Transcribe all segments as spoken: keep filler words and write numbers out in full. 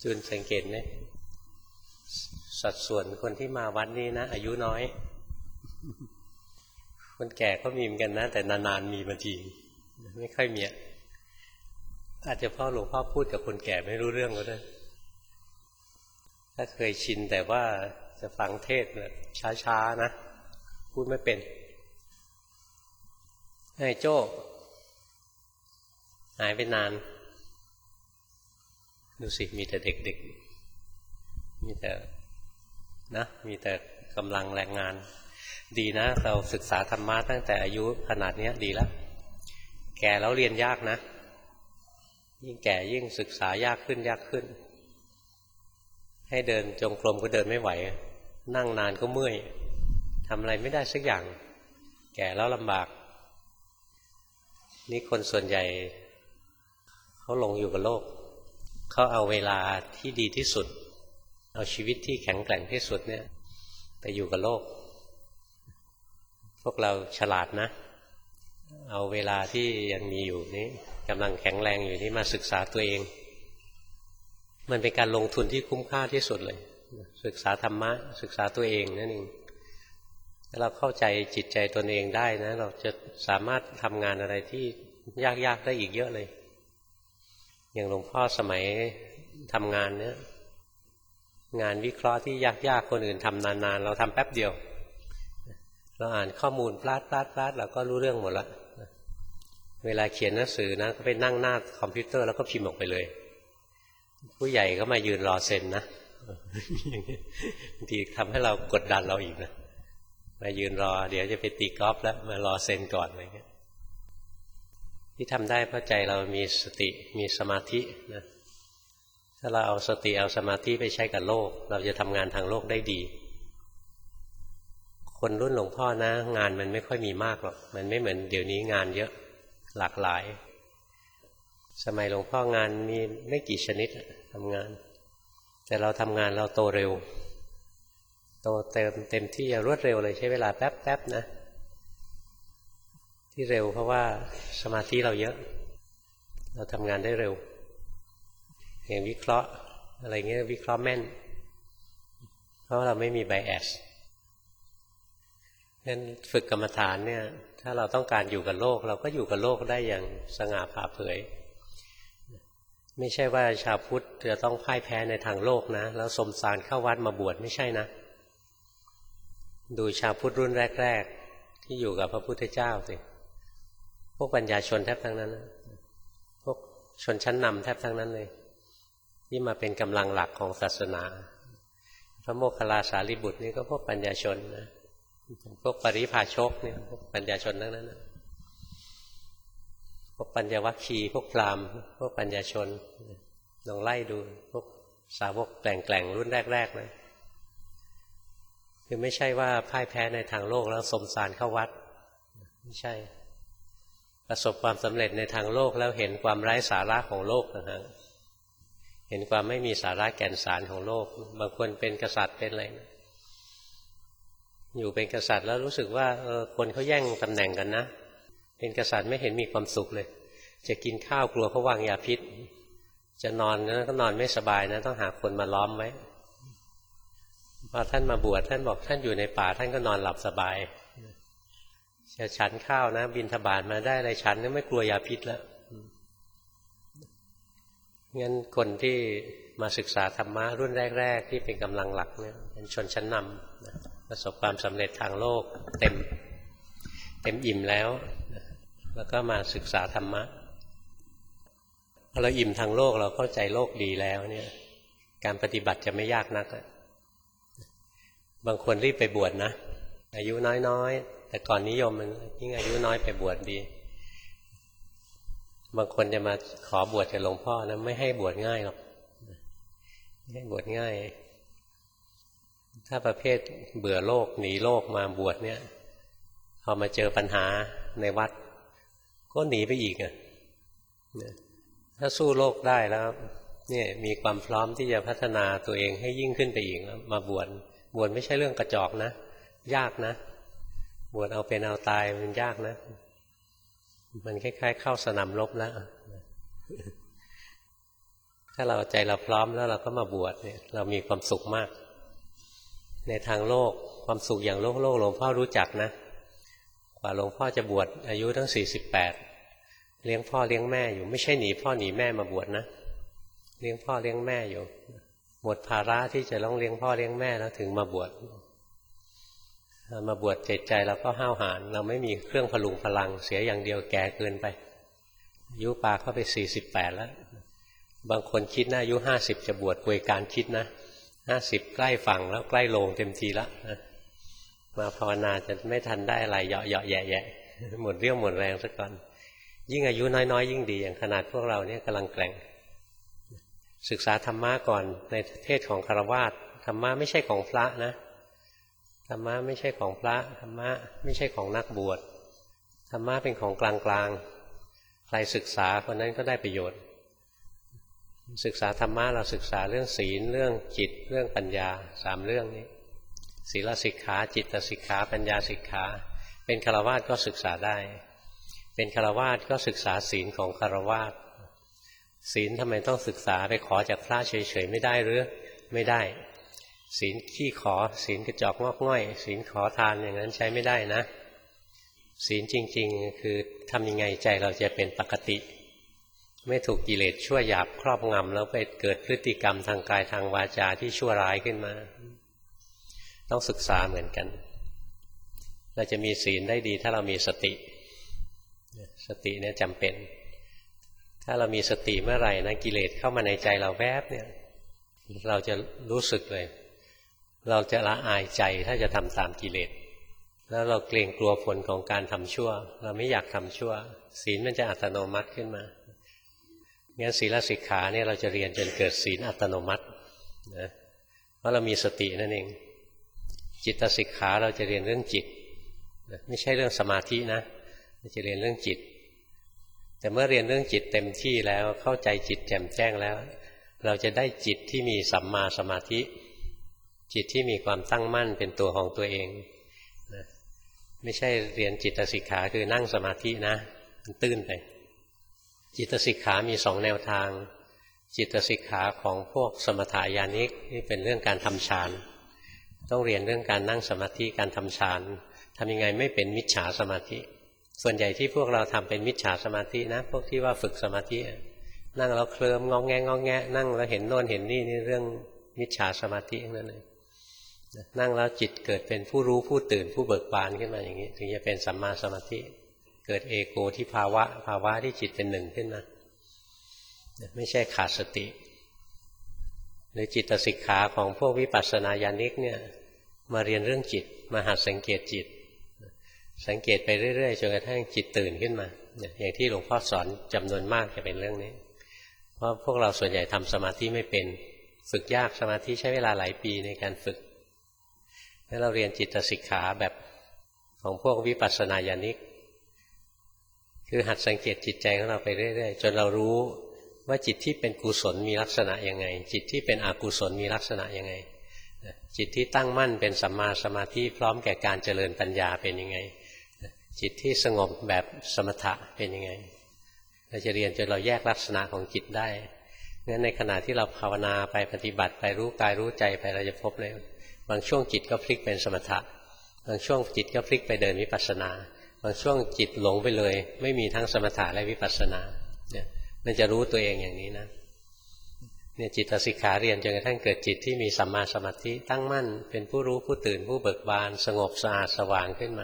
จุนสังเกตไหมสัดส่วนคนที่มาวัดนี้นะอายุน้อยคนแก่ก็มีเหมือนกันนะแต่นานๆมีบางทีไม่ค่อยมีอาจจะเพราะหลวงพ่อพูดกับคนแก่ไม่รู้เรื่องก็ได้ถ้าเคยชินแต่ว่าจะฟังเทศแบบช้าๆนะพูดไม่เป็นไอ้โจ้หายไปนานดูสิมีแต่เด็กๆมีแต่นะมีแต่กำลังแรงงานดีนะเราศึกษาธรรมะตั้งแต่อายุขนาดนี้ดีแล้วแก่แล้วเรียนยากนะยิ่งแก่ยิ่งศึกษายากขึ้นยากขึ้นให้เดินจงกรมก็เดินไม่ไหวนั่งนานก็เมื่อยทำอะไรไม่ได้สักอย่างแก่แล้วลำบากนี่คนส่วนใหญ่เขาหลงอยู่กับโลกเขาเอาเวลาที่ดีที่สุดเอาชีวิตที่แข็งแกร่งที่สุดเนี่ยไปอยู่กับโลกพวกเราฉลาดนะเอาเวลาที่ยังมีอยู่นี้กำลังแข็งแรงอยู่นี้มาศึกษาตัวเองมันเป็นการลงทุนที่คุ้มค่าที่สุดเลยศึกษาธรรมะศึกษาตัวเองนั่นเองถ้าเราเข้าใจจิตใจตนเองได้นะเราจะสามารถทำงานอะไรที่ยากๆได้อีกเยอะเลยอย่างหลวงพ่อสมัยทำงานเนี้ยงานวิเคราะห์ที่ยากๆคนอื่นทำนานๆเราทำแป๊บเดียวเราอ่านข้อมูลพลาดพลาดพลาดเราก็รู้เรื่องหมดละเวลาเขียนหนังสือนะก็ไปนั่งหน้าคอมพิวเตอร์แล้วก็พิมพ์ออกไปเลยผู้ใหญ่ก็มายืนรอเซ็นนะบางทีทำให้เรากดดันเราอีกนะมายืนรอเดี๋ยวจะไปตีกอล์ฟแล้วมารอเซ็นก่อนอะไรเงี้ยที่ทำได้เพราะใจเรามีสติมีสมาธินะถ้าเราเอาสติเอาสมาธิไปใช้กับโลกเราจะทำงานทางโลกได้ดีคนรุ่นหลวงพ่อนะงานมันไม่ค่อยมีมากหรอกมันไม่เหมือนเดี๋ยวนี้งานเยอะหลากหลายสมัยหลวงพ่องานมีไม่กี่ชนิดทำงานแต่เราทำงานเราโตเร็วโตเต็มเต็มที่รวดเร็วเลยใช้เวลาแป๊บๆนะที่เร็วเพราะว่าสมาธิเราเยอะเราทำงานได้เร็วอย่างวิเคราะห์อะไรเงี้ยวิเคราะห์แม่นเพราะเราไม่มีไบแอสงั้นฝึกกรรมฐานเนี่ยถ้าเราต้องการอยู่กับโลกเราก็อยู่กับโลกได้อย่างสง่าผ่าเผยไม่ใช่ว่าชาวพุทธจะต้องพ่ายแพ้ในทางโลกนะแล้วสมสารเข้าวัดมาบวชไม่ใช่นะดูชาวพุทธรุ่นแรกๆที่อยู่กับพระพุทธเจ้าสิพวกปัญญาชนแทบทั้งนั้นพวกชนชั้นนำแทบทั้งนั้นเลยที่มาเป็นกำลังหลักของศาสนาพระโมคคัลลาสารีบุตรนี่ก็พวกปัญญาชนนะพวกปริภาชกเนี่ยพวกปัญญาชนทั้งนั้นนะพวกปัญญวัคคีย์พวกพราหมณ์พวกปัญญาชนลองไล่ดูพวกสาวกแกล่งๆรุ่นแรกๆนะคือไม่ใช่ว่าพ่ายแพ้ในทางโลกแล้วสมสารเข้าวัดไม่ใช่ประสบความสำเร็จในทางโลกแล้วเห็นความไร้สาระของโลกนะฮะเห็นความไม่มีสาระแก่นสารของโลกบางคนเป็นกษัตริย์เป็นอะไรนะอยู่เป็นกษัตริย์แล้วรู้สึกว่าเออคนเขาแย่งตำแหน่งกันนะเป็นกษัตริย์ไม่เห็นมีความสุขเลยจะกินข้าวกลัวเขาวางยาพิษจะนอนนะก็นอนไม่สบายนะต้องหาคนมาล้อมไว้พอท่านมาบวชท่านบอกท่านอยู่ในป่าท่านก็นอนหลับสบายจะฉันข้าวนะบิณฑบาตมาได้อะไรฉันก็ไม่กลัวยาพิษแล้วงั้นคนที่มาศึกษาธรรมะรุ่นแรกๆที่เป็นกำลังหลักเนี่ยเป็นชนชั้นนำนะประสบความสำเร็จทางโลกเต็มเต็มอิ่มแล้วแล้วก็มาศึกษาธรรมะพอเราอิ่มทางโลกเราเข้าใจโลกดีแล้วเนี่ยการปฏิบัติจะไม่ยากนักบางคนรีบไปบวชนะอายุน้อยๆแต่ก่อนนิยมมันยิ่งอายุน้อยไปบวชดีบางคนจะมาขอบวชกับหลวงพ่อนะไม่ให้บวชง่ายหรอกไม่ให้บวชง่ายถ้าประเภทเบื่อโลกหนีโลกมาบวชเนี่ยพอมาเจอปัญหาในวัดก็หนีไปอีกอ่ะถ้าสู้โลกได้แล้วเนี่ยมีความพร้อมที่จะพัฒนาตัวเองให้ยิ่งขึ้นไปอีกแล้วมาบวชบวชไม่ใช่เรื่องกระจอกนะยากนะบวชเอาเป็นเอาตายมันยากนะมันคล้ายๆเข้าสนามรบแล้วถ้าเราใจเราพร้อมแล้วเราก็มาบวชเนี่ยเรามีความสุขมากในทางโลกความสุขอย่างโลกโลกหลวงพ่อรู้จักนะกว่าหลวงพ่อจะบวชอายุตั้งสี่สิบแปดเลี้ยงพ่อเลี้ยงแม่อยู่ไม่ใช่หนีพ่อหนีแม่มาบวชนะเลี้ยงพ่อเลี้ยงแม่อยู่หมดภาระที่จะต้องเลี้ยงพ่อเลี้ยงแม่แล้วถึงมาบวชมาบวชใจใจเราก็ห้าวหาญเราไม่มีเครื่องพลุงพลังเสียอย่างเดียวแก่เกินไปอายุปาเข้าไปสี่สิบแปดแล้วบางคนคิดนะอายุห้าสิบจะบวชป่วยการคิดนะห้าสิบใกล้ฝั่งแล้วใกล้โลงเต็มทีละมาภาวนาจะไม่ทันได้อะไรเหยาะเหยาะแย่แย่หมดเรี่ยวหมดแรงซะก่อนยิ่งอายุน้อยๆยิ่งดีอย่างขนาดพวกเราเนี่ยกำลังแกร่งศึกษาธรรมะก่อนในเทศของฆราวาสธรรมะไม่ใช่ของพระนะธรรมะไม่ใช่ของพระธรรมะไม่ใช่ของนักบวชธรรมะเป็นของกลางๆใครศึกษาคนนั้นก็ได้ประโยชน์ศึกษาธรรมะเราศึกษาเรื่องศีลเรื่องจิตเรื่องปัญญาสามเรื่องนี้ศีลสิกขาจิตสิกขาปัญญาสิกขาเป็นฆราวาสก็ศึกษาได้เป็นฆราวาสก็ศึกษาศีลของฆราวาสศีลทำไมต้องศึกษาไปขอจากพระเฉยๆไม่ได้หรือไม่ได้ศีลขี้ขอศีลกระจอกงอกง่อยศีลขอทานอย่างนั้นใช้ไม่ได้นะศีลจริงๆคือทำยังไงใจเราจะเป็นปกติไม่ถูกกิเลสชั่วหยาบครอบงำแล้วไปเกิดพฤติกรรมทางกายทางวาจาที่ชั่วร้ายขึ้นมาต้องศึกษาเหมือนกันเราจะมีศีลได้ดีถ้าเรามีสติสติเนี่ยจำเป็นถ้าเรามีสติเมื่อไหร่นะกิเลสเข้ามาในใจเราแวบเนี่ยเราจะรู้สึกเลยเราจะละอายใจถ้าจะทำตามกิเลสแล้วเราเกรงกลัวผลของการทำชั่วเราไม่อยากทำชั่วศีลมันจะอัตโนมัติขึ้นมางั้นศีลสิกขาเนี่ยเราจะเรียนจนเกิดศีลอัตโนมัตินะเพราะเรามีสตินั่นเองจิตสิกขาเราจะเรียนเรื่องจิตไม่ใช่เรื่องสมาธินะเราจะเรียนเรื่องจิตแต่เมื่อเรียนเรื่องจิตเต็มที่แล้วเข้าใจจิตแจ่มแจ้งแล้วเราจะได้จิตที่มีสัมมาสมาธิจิตที่มีความตั้งมั่นเป็นตัวของตัวเองนะไม่ใช่เรียนจิตสิกขาคือนั่งสมาธินะมันตื้นไปจิตสิกขามีสองแนวทางจิตสิกขาของพวกสมถายานิกนี่เป็นเรื่องการทำฌานต้องเรียนเรื่องการนั่งสมาธิการทำฌานทำยังไงไม่เป็นมิจฉาสมาธิส่วนใหญ่ที่พวกเราทำเป็นมิจฉาสมาธินะพวกที่ว่าฝึกสมาธินั่งแล้วเคลิ้มงองแงงงองแงนั่งแล้วเห็นโน่นเห็นนี่นี่เรื่องมิจฉาสมาธินั่นเลยนั่งแล้วจิตเกิดเป็นผู้รู้ผู้ตื่นผู้เบิกบานขึ้นมาอย่างนี้ถึงจะเป็นสัมมาสมาธิเกิดเอโกที่ภาวะภาวะที่จิตเป็นหนึ่งขึ้นมาไม่ใช่ขาดสติหรือจิตสิกขาของพวกวิปัสสนาญาณิกเนี่ยมาเรียนเรื่องจิตมาหัดสังเกตจิตสังเกตไปเรื่อยๆจนกระทั่งจิตตื่นขึ้นมาอย่างที่หลวงพ่อสอนจำนวนมากจะเป็นเรื่องนี้เพราะพวกเราส่วนใหญ่ทำสมาธิไม่เป็นฝึกยากสมาธิใช้เวลาหลายปีในการฝึกแล้วเราเรียนจิตสิกขาแบบของพวกวิปัสสนาญาณิกคือหัดสังเกตจิตใจของเราไปเรื่อยๆจนเรารู้ว่าจิตที่เป็นกุศลมีลักษณะยังไงจิตที่เป็นอกุศลมีลักษณะยังไงจิตที่ตั้งมั่นเป็นสัมมาสมาธิพร้อมแก่การเจริญปัญญาเป็นยังไงจิตที่สงบแบบสมถะเป็นยังไงเราจะเรียนจนเราแยกลักษณะของจิตได้งั้นในขณะที่เราภาวนาไปปฏิบัติไปรู้กายรู้ใจไปเราจะพบเลยบางช่วงจิตก็พลิกเป็นสมถะบางช่วงจิตก็พลิกไปเดินวิปัสสนาบางช่วงจิตหลงไปเลยไม่มีทั้งสมถะและวิปัสสนาเนี่ยมันจะรู้ตัวเองอย่างนี้นะเนี่ยจิตสิกขาเรียนจนกระทั่งเกิดจิตที่มีสัมมาสมาธิตั้งมั่นเป็นผู้รู้ผู้ตื่นผู้เบิกบานสงบสะอาดสว่างขึ้นมา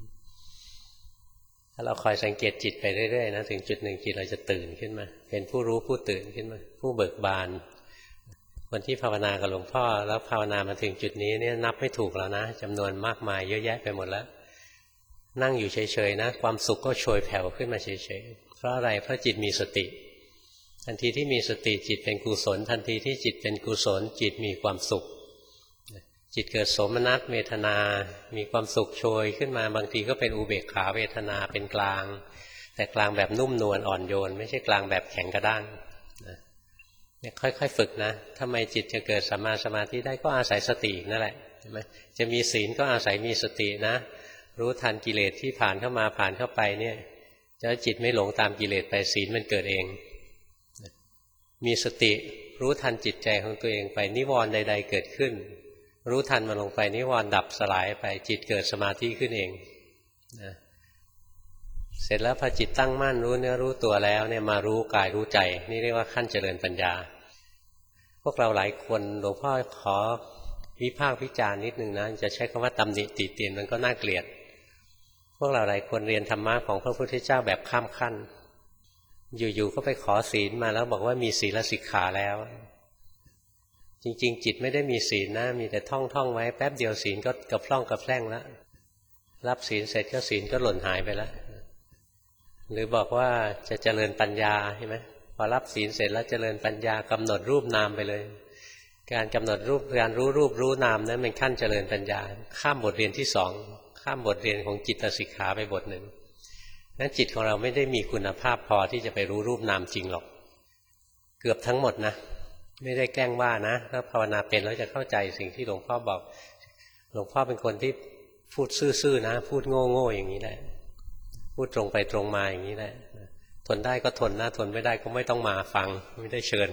ถ้าเราคอยสังเกตจิตไปเรื่อยๆนะถึงจุดหนึ่งจิตเราจะตื่นขึ้นมาเป็นผู้รู้ผู้ตื่นขึ้นมาผู้เบิกบานคนที่ภาวนากับหลวงพ่อแล้วภาวนามาถึงจุดนี้เนี่ยนับไม่ถูกแล้วนะจำนวนมากมายเยอะแยะไปหมดแล้วนั่งอยู่เฉยๆนะความสุขก็โชยแผ่วขึ้นมาเฉยๆเพราะอะไรเพราะจิตมีสติทันทีที่มีสติจิตเป็นกุศลทันทีที่จิตเป็นกุศลจิตมีความสุขจิตเกิดโสมนัสเวทนามีความสุขโชยขึ้นมาบางทีก็เป็นอุเบกขาเวทนาเป็นกลางแต่กลางแบบนุ่มนวลอ่อนโยนไม่ใช่กลางแบบแข็งกระด้างเนี่ยค่อยๆฝึกนะทำไมจิตจะเกิดสัมมาสมาธิได้ก็อาศัยสตินั่นแหละใช่ไหมจะมีศีลก็อาศัยมีสตินะรู้ทันกิเลสที่ผ่านเข้ามาผ่านเข้าไปเนี่ยจะจิตไม่หลงตามกิเลสไปศีลมันเกิดเองมีสติรู้ทันจิตใจของตัวเองไปนิวรณ์ใดๆเกิดขึ้นรู้ทันมันลงไปนิวรณ์ดับสลายไปจิตเกิดสมาธิขึ้นเองนะเสร็จแล้วพอจิตตั้งมั่นรู้เนื้อรู้ตัวแล้วเนี่ยมารู้กายรู้ใจนี่เรียกว่าขั้นเจริญปัญญาพวกเราหลายคนหลวงพ่อขอวิพากษ์วิจารณ์นิดนึงนะจะใช้คำว่าตำหนิติเตียนมันก็น่าเกลียดพวกเราหลายคนเรียนธรรมะของพระพุทธเจ้าแบบข้ามขั้นอยู่ๆก็ไปขอศีลมาแล้วบอกว่ามีศีลสิกขาแล้วจริงๆจิตไม่ได้มีศีลนะมีแต่ท่องๆไว้แป๊บเดียวศีลก็กระพร่องกระแพร่งแล้วรับศีลเสร็จก็ศีลก็หล่นหายไปแล้วหรือบอกว่าจะเจริญปัญญาใช่ไหมพอรับศีลเสร็จแล้วเจริญปัญญากำหนดรูปนามไปเลยการกำหนดรูปการรู้รูปรู้นามนั้นเป็นขั้นเจริญปัญญาข้ามบทเรียนที่สองข้ามบทเรียนของจิตสิกขาไปบทหนึ่งนั้นจิตของเราไม่ได้มีคุณภาพพอที่จะไปรู้รูปนามจริงหรอกเกือบทั้งหมดนะไม่ได้แกล้งว่านะถ้าภาวนาเป็นแล้วจะเข้าใจสิ่งที่หลวงพ่อบอกหลวงพ่อเป็นคนที่พูดซื่อๆนะพูดโง่ๆอย่างนี้แหละพูดตรงไปตรงมาอย่างนี้แหละทนได้ก็ทนนะทนไม่ได้ก็ไม่ต้องมาฟังไม่ได้เชิญ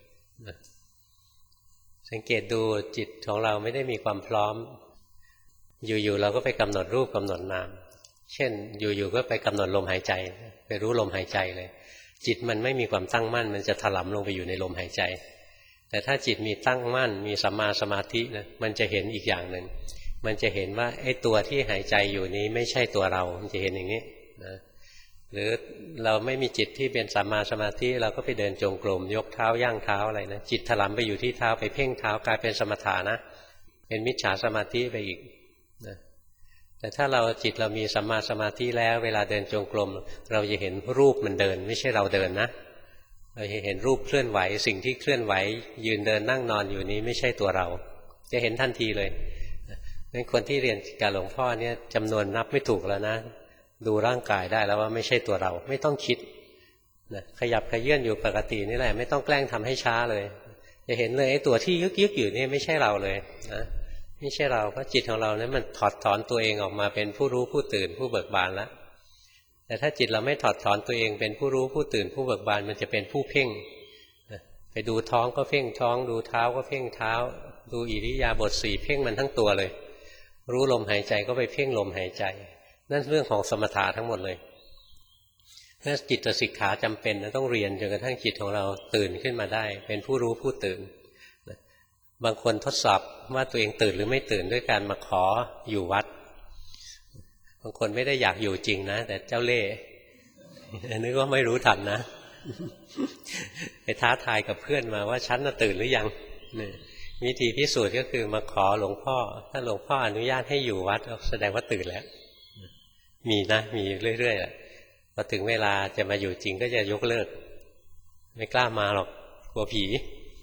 สังเกตดูจิตของเราไม่ได้มีความพร้อมอยู่ๆเราก็ไปกำหนดรูปกำหนดนามเช่นอยู่ๆก็ไปกำหนดลมหายใจไปรู้ลมหายใจเลยจิตมันไม่มีความตั้งมั่นมันจะถลำลงไปอยู่ในลมหายใจแต่ถ้าจิตมีตั้งมั่นมีสัมมาสมาธินะมันจะเห็นอีกอย่างหนึ่งมันจะเห็นว่าไอ้ตัวที่หายใจอยู่นี้ไม่ใช่ตัวเรามันจะเห็นอย่างนี้นะหรือเราไม่มีจิตที่เป็นสัมมาสมาธิเราก็ไปเดินจงกรมยกเท้าย่างเท้าอะไรนะจิตถลำไปอยู่ที่เท้าไปเพ่งเท้ากลายเป็นสมถะนะเป็นมิจฉาสมาธิไปอีกนะแต่ถ้าเราจิตเรามีสัมมาสมาธิแล้วเวลาเดินจงกรมเราจะเห็นรูปมันเดินไม่ใช่เราเดินนะเราจะเห็นรูปเคลื่อนไหวสิ่งที่เคลื่อนไหวยืนเดินนั่งนอนอยู่นี้ไม่ใช่ตัวเราจะเห็นทันทีเลยงั้นคนที่เรียนกับหลวงพ่อเนี่ยจำนวนนับไม่ถูกแล้วนะดูร่างกายได้แล้วว่าไม่ใช่ตัวเราไม่ต้องคิดนะขยับขยื่นอยู่ปกตินี่แหละไม่ต้องแกล้งทำให้ช้าเลยจะเห็นเลยไอ้ตัวที่ยึกยึกอยู่นี่ไม่ใช่เราเลยนะไม่ใช่เราเพราะจิตของเราเนี่ยมันถอดถอนตัวเองออกมาเป็นผู้รู้ผู้ตื่นผู้เบิกบานแล้วแต่ถ้าจิตเราไม่ถอดถอนตัวเองเป็นผู้รู้ผู้ตื่นผู้เบิกบานมันจะเป็นผู้เพ่งไปดูท้องก็เพ่งท้องดูเท้าก็เพ่งเท้าดูอิริยาบถสี่เพ่งมันทั้งตัวเลยรู้ลมหายใจก็ไปเพ่งลมหายใจนั่นเรื่องของสมถะทั้งหมดเลยถ้าจิตสิกขาจำเป็นนะต้องเรียนจนกระทั่งจิตของเราตื่นขึ้นมาได้เป็นผู้รู้ผู้ตื่นบางคนทดสอบว่าตัวเองตื่นหรือไม่ตื่นด้วยการมาขออยู่วัดบางคนไม่ได้อยากอยู่จริงนะแต่เจ้าเล่ห์นึกว่าไม่รู้ทันนะไปท้าทายกับเพื่อนมาว่าฉันน่ะตื่นหรือยังวิธีพิสูจน์ก็คือมาขอหลวงพ่อถ้าหลวงพ่ออนุญาตให้อยู่วัดแสดงว่าตื่นแล้วมีนะมีเรื่อยๆพอถึงเวลาจะมาอยู่จริงก็จะยกเลิกไม่กล้ามาหรอกกลัวผี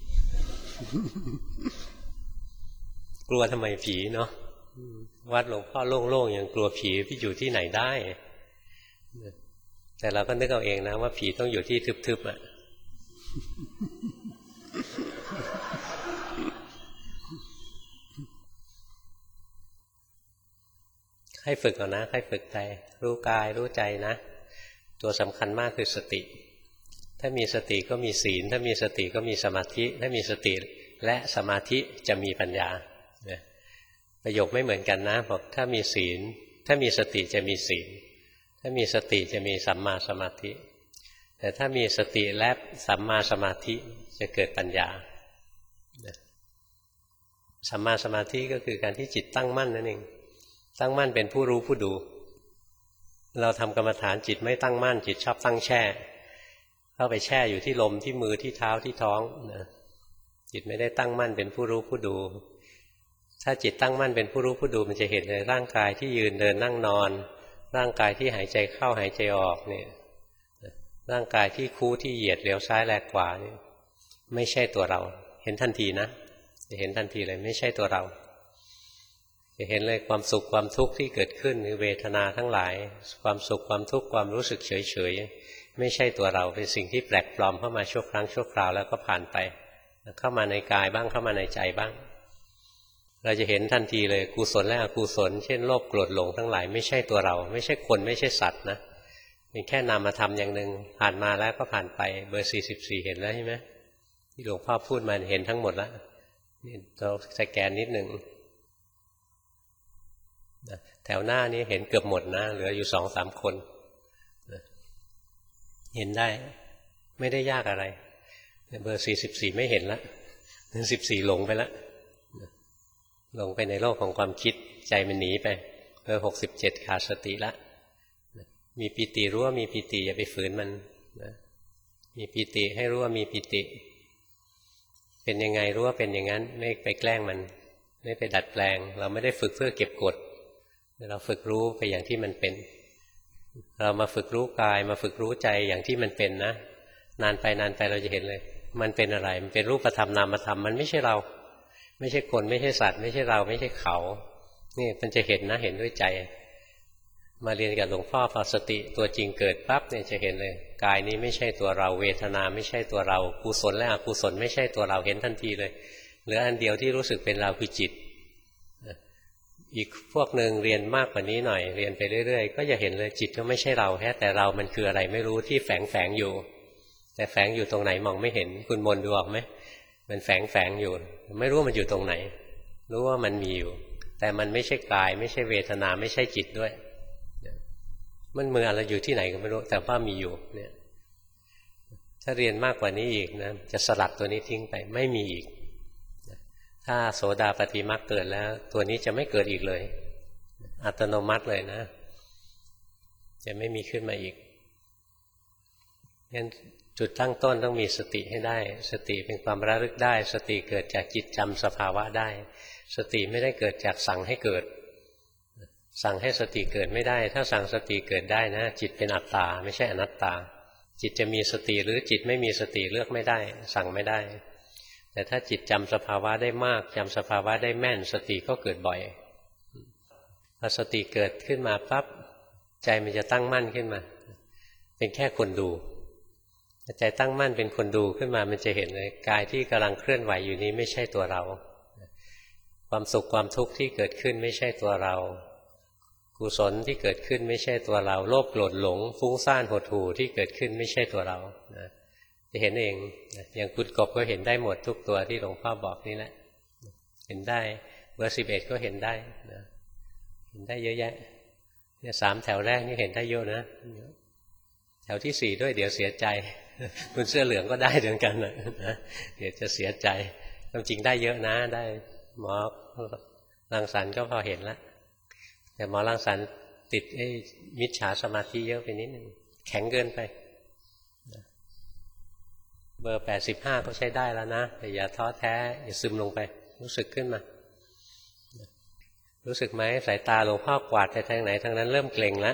กลัวทำไมผีเนาะวัดหลวงพ่อโล่งๆยังกลัวผีพี่อยู่ที่ไหนได้แต่เราก็นึกเอาเองนะว่าผีต้องอยู่ที่ทึบๆอ่ะให้ฝึกเอานะให้ฝึกใจรู้กายรู้ใจนะตัวสำคัญมากคือสติถ้ามีสติก็มีศีลถ้ามีสติก็มีสมาธิถ้ามีสติและสมาธิจะมีปัญญาประโยคไม่เหมือนกันนะบอกถ้ามีศีลถ้ามีสติจะมีศีลถ้ามีสติจะมีสัมมาสมาธิแต่ถ้ามีสติและสัมมาสมาธิจะเกิดปัญญาสัมมาสมาธิก็คือการที่จิตตั้งมั่นนั่นเองตั้งมั่นเป็นผู้รู้ผู้ดูเราทำกรรมฐานจิตไม่ตั้งมั่นจิตชอบตั้งแช่เข้าไปแช่อยู่ที่ลมที่มือที่เท้าที่ท้องนะจิตไม่ได้ตั้งมั่นเป็นผู้รู้ผู้ดูถ้าจิตตั้งมั่นเป็นผู้รู้ผู้ดูมันจะเห็นเลยร่างกายที่ยืนเดินนั่งนอนร่างกายที่หายใจเข้าหายใจออกเนี่ยร่างกายที่คู่ที่เหยียดเลี้ยวซ้ายแลกขวานี่ไม่ใช่ตัวเราเห็นทันทีนะจะเห็นทันทีเลยไม่ใช่ตัวเราจะเห็นเลยความสุขความทุกข์ที่เกิดขึ้นคือเวทนาทั้งหลายความสุขความทุกข์ความรู้สึกเฉยๆไม่ใช่ตัวเราเป็นสิ่งที่แปลกปลอมเข้ามาชั่วครั้งชั่วคราวแล้วก็ผ่านไปเข้ามาในกายบ้างเข้ามาในใจบ้างเราจะเห็นทันทีเลยกุศลและอกุศลเช่นโลภโกรธหลงทั้งหลายไม่ใช่ตัวเราไม่ใช่คนไม่ใช่สัตว์นะเป็นแค่นามธรรมอย่างหนึ่งผ่านมาแล้วก็ผ่านไปเบอร์สี่สิบสี่เห็นแล้วใช่ไหมที่หลวงพ่อพูดมาเห็นทั้งหมดแล้วนี่เราสแกนนิดหนึ่งแถวหน้านี้เห็นเกือบหมดนะเหลืออยู่สองสามคนเห็นได้ไม่ได้ยากอะไรเบอร์สี่สิบสี่ไม่เห็นละสิบสี่หลงไปละหลงไปในโลกของความคิดใจมันหนีไปเบอร์หกสิบเจ็ดขาดสติละมีปิติรู้ว่ามีปิติอย่าไปฝืนมันนะมีปิติให้รู้ว่ามีปิติเป็นยังไงรู้ว่าเป็นอย่างนั้นไม่ไปแกล้งมันไม่ไปดัดแปลงเราไม่ได้ฝึกเพื่อเก็บกดเราฝึกรู้ไปอย่างที่มันเป็นเรามาฝึกรู้กายมาฝึกรู้ใจอย่างที่มันเป็นนะนานไปนานไปเราจะเห็นเลยมันเป็นอะไรมันเป็นรูปธรรมนามธรรมมันไม่ใช่เราไม่ใช่คนไม่ใช่สัตว์ไม่ใช่เราไม่ใช่เขานี่มันจะเห็นนะเห็นด้วยใจมาเรียนกับหลวงพ่อพอสติตัวจริงเกิดปั๊บเนี่ยจะเห็นเลยกายนี้ไม่ใช่ตัวเราเวทนาไม่ใช่ตัวเรากุศลและอกุศลไม่ใช่ตัวเราเห็นทันทีเลยเหลืออันเดียวที่รู้สึกเป็นเราคือจิตอีกพวกหนึ่งเรียนมากกว่านี้หน่อยเรียนไปเรื่อยๆก็จะเห็นเลยจิตก็ไม่ใช่เราแค่แต่เรามันคืออะไรไม่รู้ที่แฝงแฝงอยู่แต่แฝงอยู่ตรงไหนมองไม่เห็นคุณมนดูออกไหมมันแฝงแฝงอยู่ไม่รู้มันอยู่ตรงไหนรู้ว่ามันมีอยู่แต่มันไม่ใช่กายไม่ใช่เวทนาไม่ใช่จิตด้วยมันมืออะไรอยู่ที่ไหนก็ไม่รู้แต่ว่ามีอยู่เนี่ยถ้าเรียนมากกว่านี้อีกนะจะสลัดตัวนี้ทิ้งไปไม่มีอีกถ้าโสดาปัตติมรรคเกิดแล้วตัวนี้จะไม่เกิดอีกเลยอัตโนมัติเลยนะจะไม่มีขึ้นมาอีกงั้นจุดตั้งต้นต้องมีสติให้ได้สติเป็นความระลึกได้สติเกิดจากจิตจำสภาวะได้สติไม่ได้เกิดจากสั่งให้เกิดสั่งให้สติเกิดไม่ได้ถ้าสั่งสติเกิดได้นะจิตเป็นอัตตาไม่ใช่อนัตตาจิตจะมีสติหรือจิตไม่มีสติเลือกไม่ได้สั่งไม่ได้แต่ถ้าจิตจำสภาวะได้มากจำสภาวะได้แม่นสติก็เกิดบ่อยพอสติเกิดขึ้นมาปั๊บใจมันจะตั้งมั่นขึ้นมาเป็นแค่คนดูใจตั้งมั่นเป็นคนดูขึ้นมามันจะเห็นเลยกายที่กำลังเคลื่อนไหวอยู่นี้ไม่ใช่ตัวเราความสุขความทุกข์ที่เกิดขึ้นไม่ใช่ตัวเรากุศลที่เกิดขึ้นไม่ใช่ตัวเราโลภโกรธหลงฟุ้งซ่านหดหู่ที่เกิดขึ้นไม่ใช่ตัวเรานะจะเห็นเองอย่างคุณกบก็เห็นได้หมดทุกตัวที่หลวงพ่อบอกนี่แหละเห็นได้เบอร์สิบเอ็ดก็เห็นได้นะเห็นได้เยอะแยะเนี่ยสามแถวแรกนี่เห็นได้เยอะนะแถวที่สี่ด้วยเดี๋ยวเสียใจคุณเสื้อเหลืองก็ได้เหมือนกันนะเดี๋ยวจะเสียใจความจริงได้เยอะนะได้หมอรังสรรค์ก็พอเห็นแล้วแต่หมอรังสรรค์ติดไอ้มิจฉาสมาธิเยอะไปนิดนึงแข็งเกินไปเบอร์แปดสิบห้าก็ใช้ได้แล้วนะแต่อย่าท้อแท้อย่าซึมลงไปรู้สึกขึ้นมารู้สึกไหมสายตาหลวงพ่อกวาดไปทางไหนทางนั้นเริ่มเกร็งแล้ว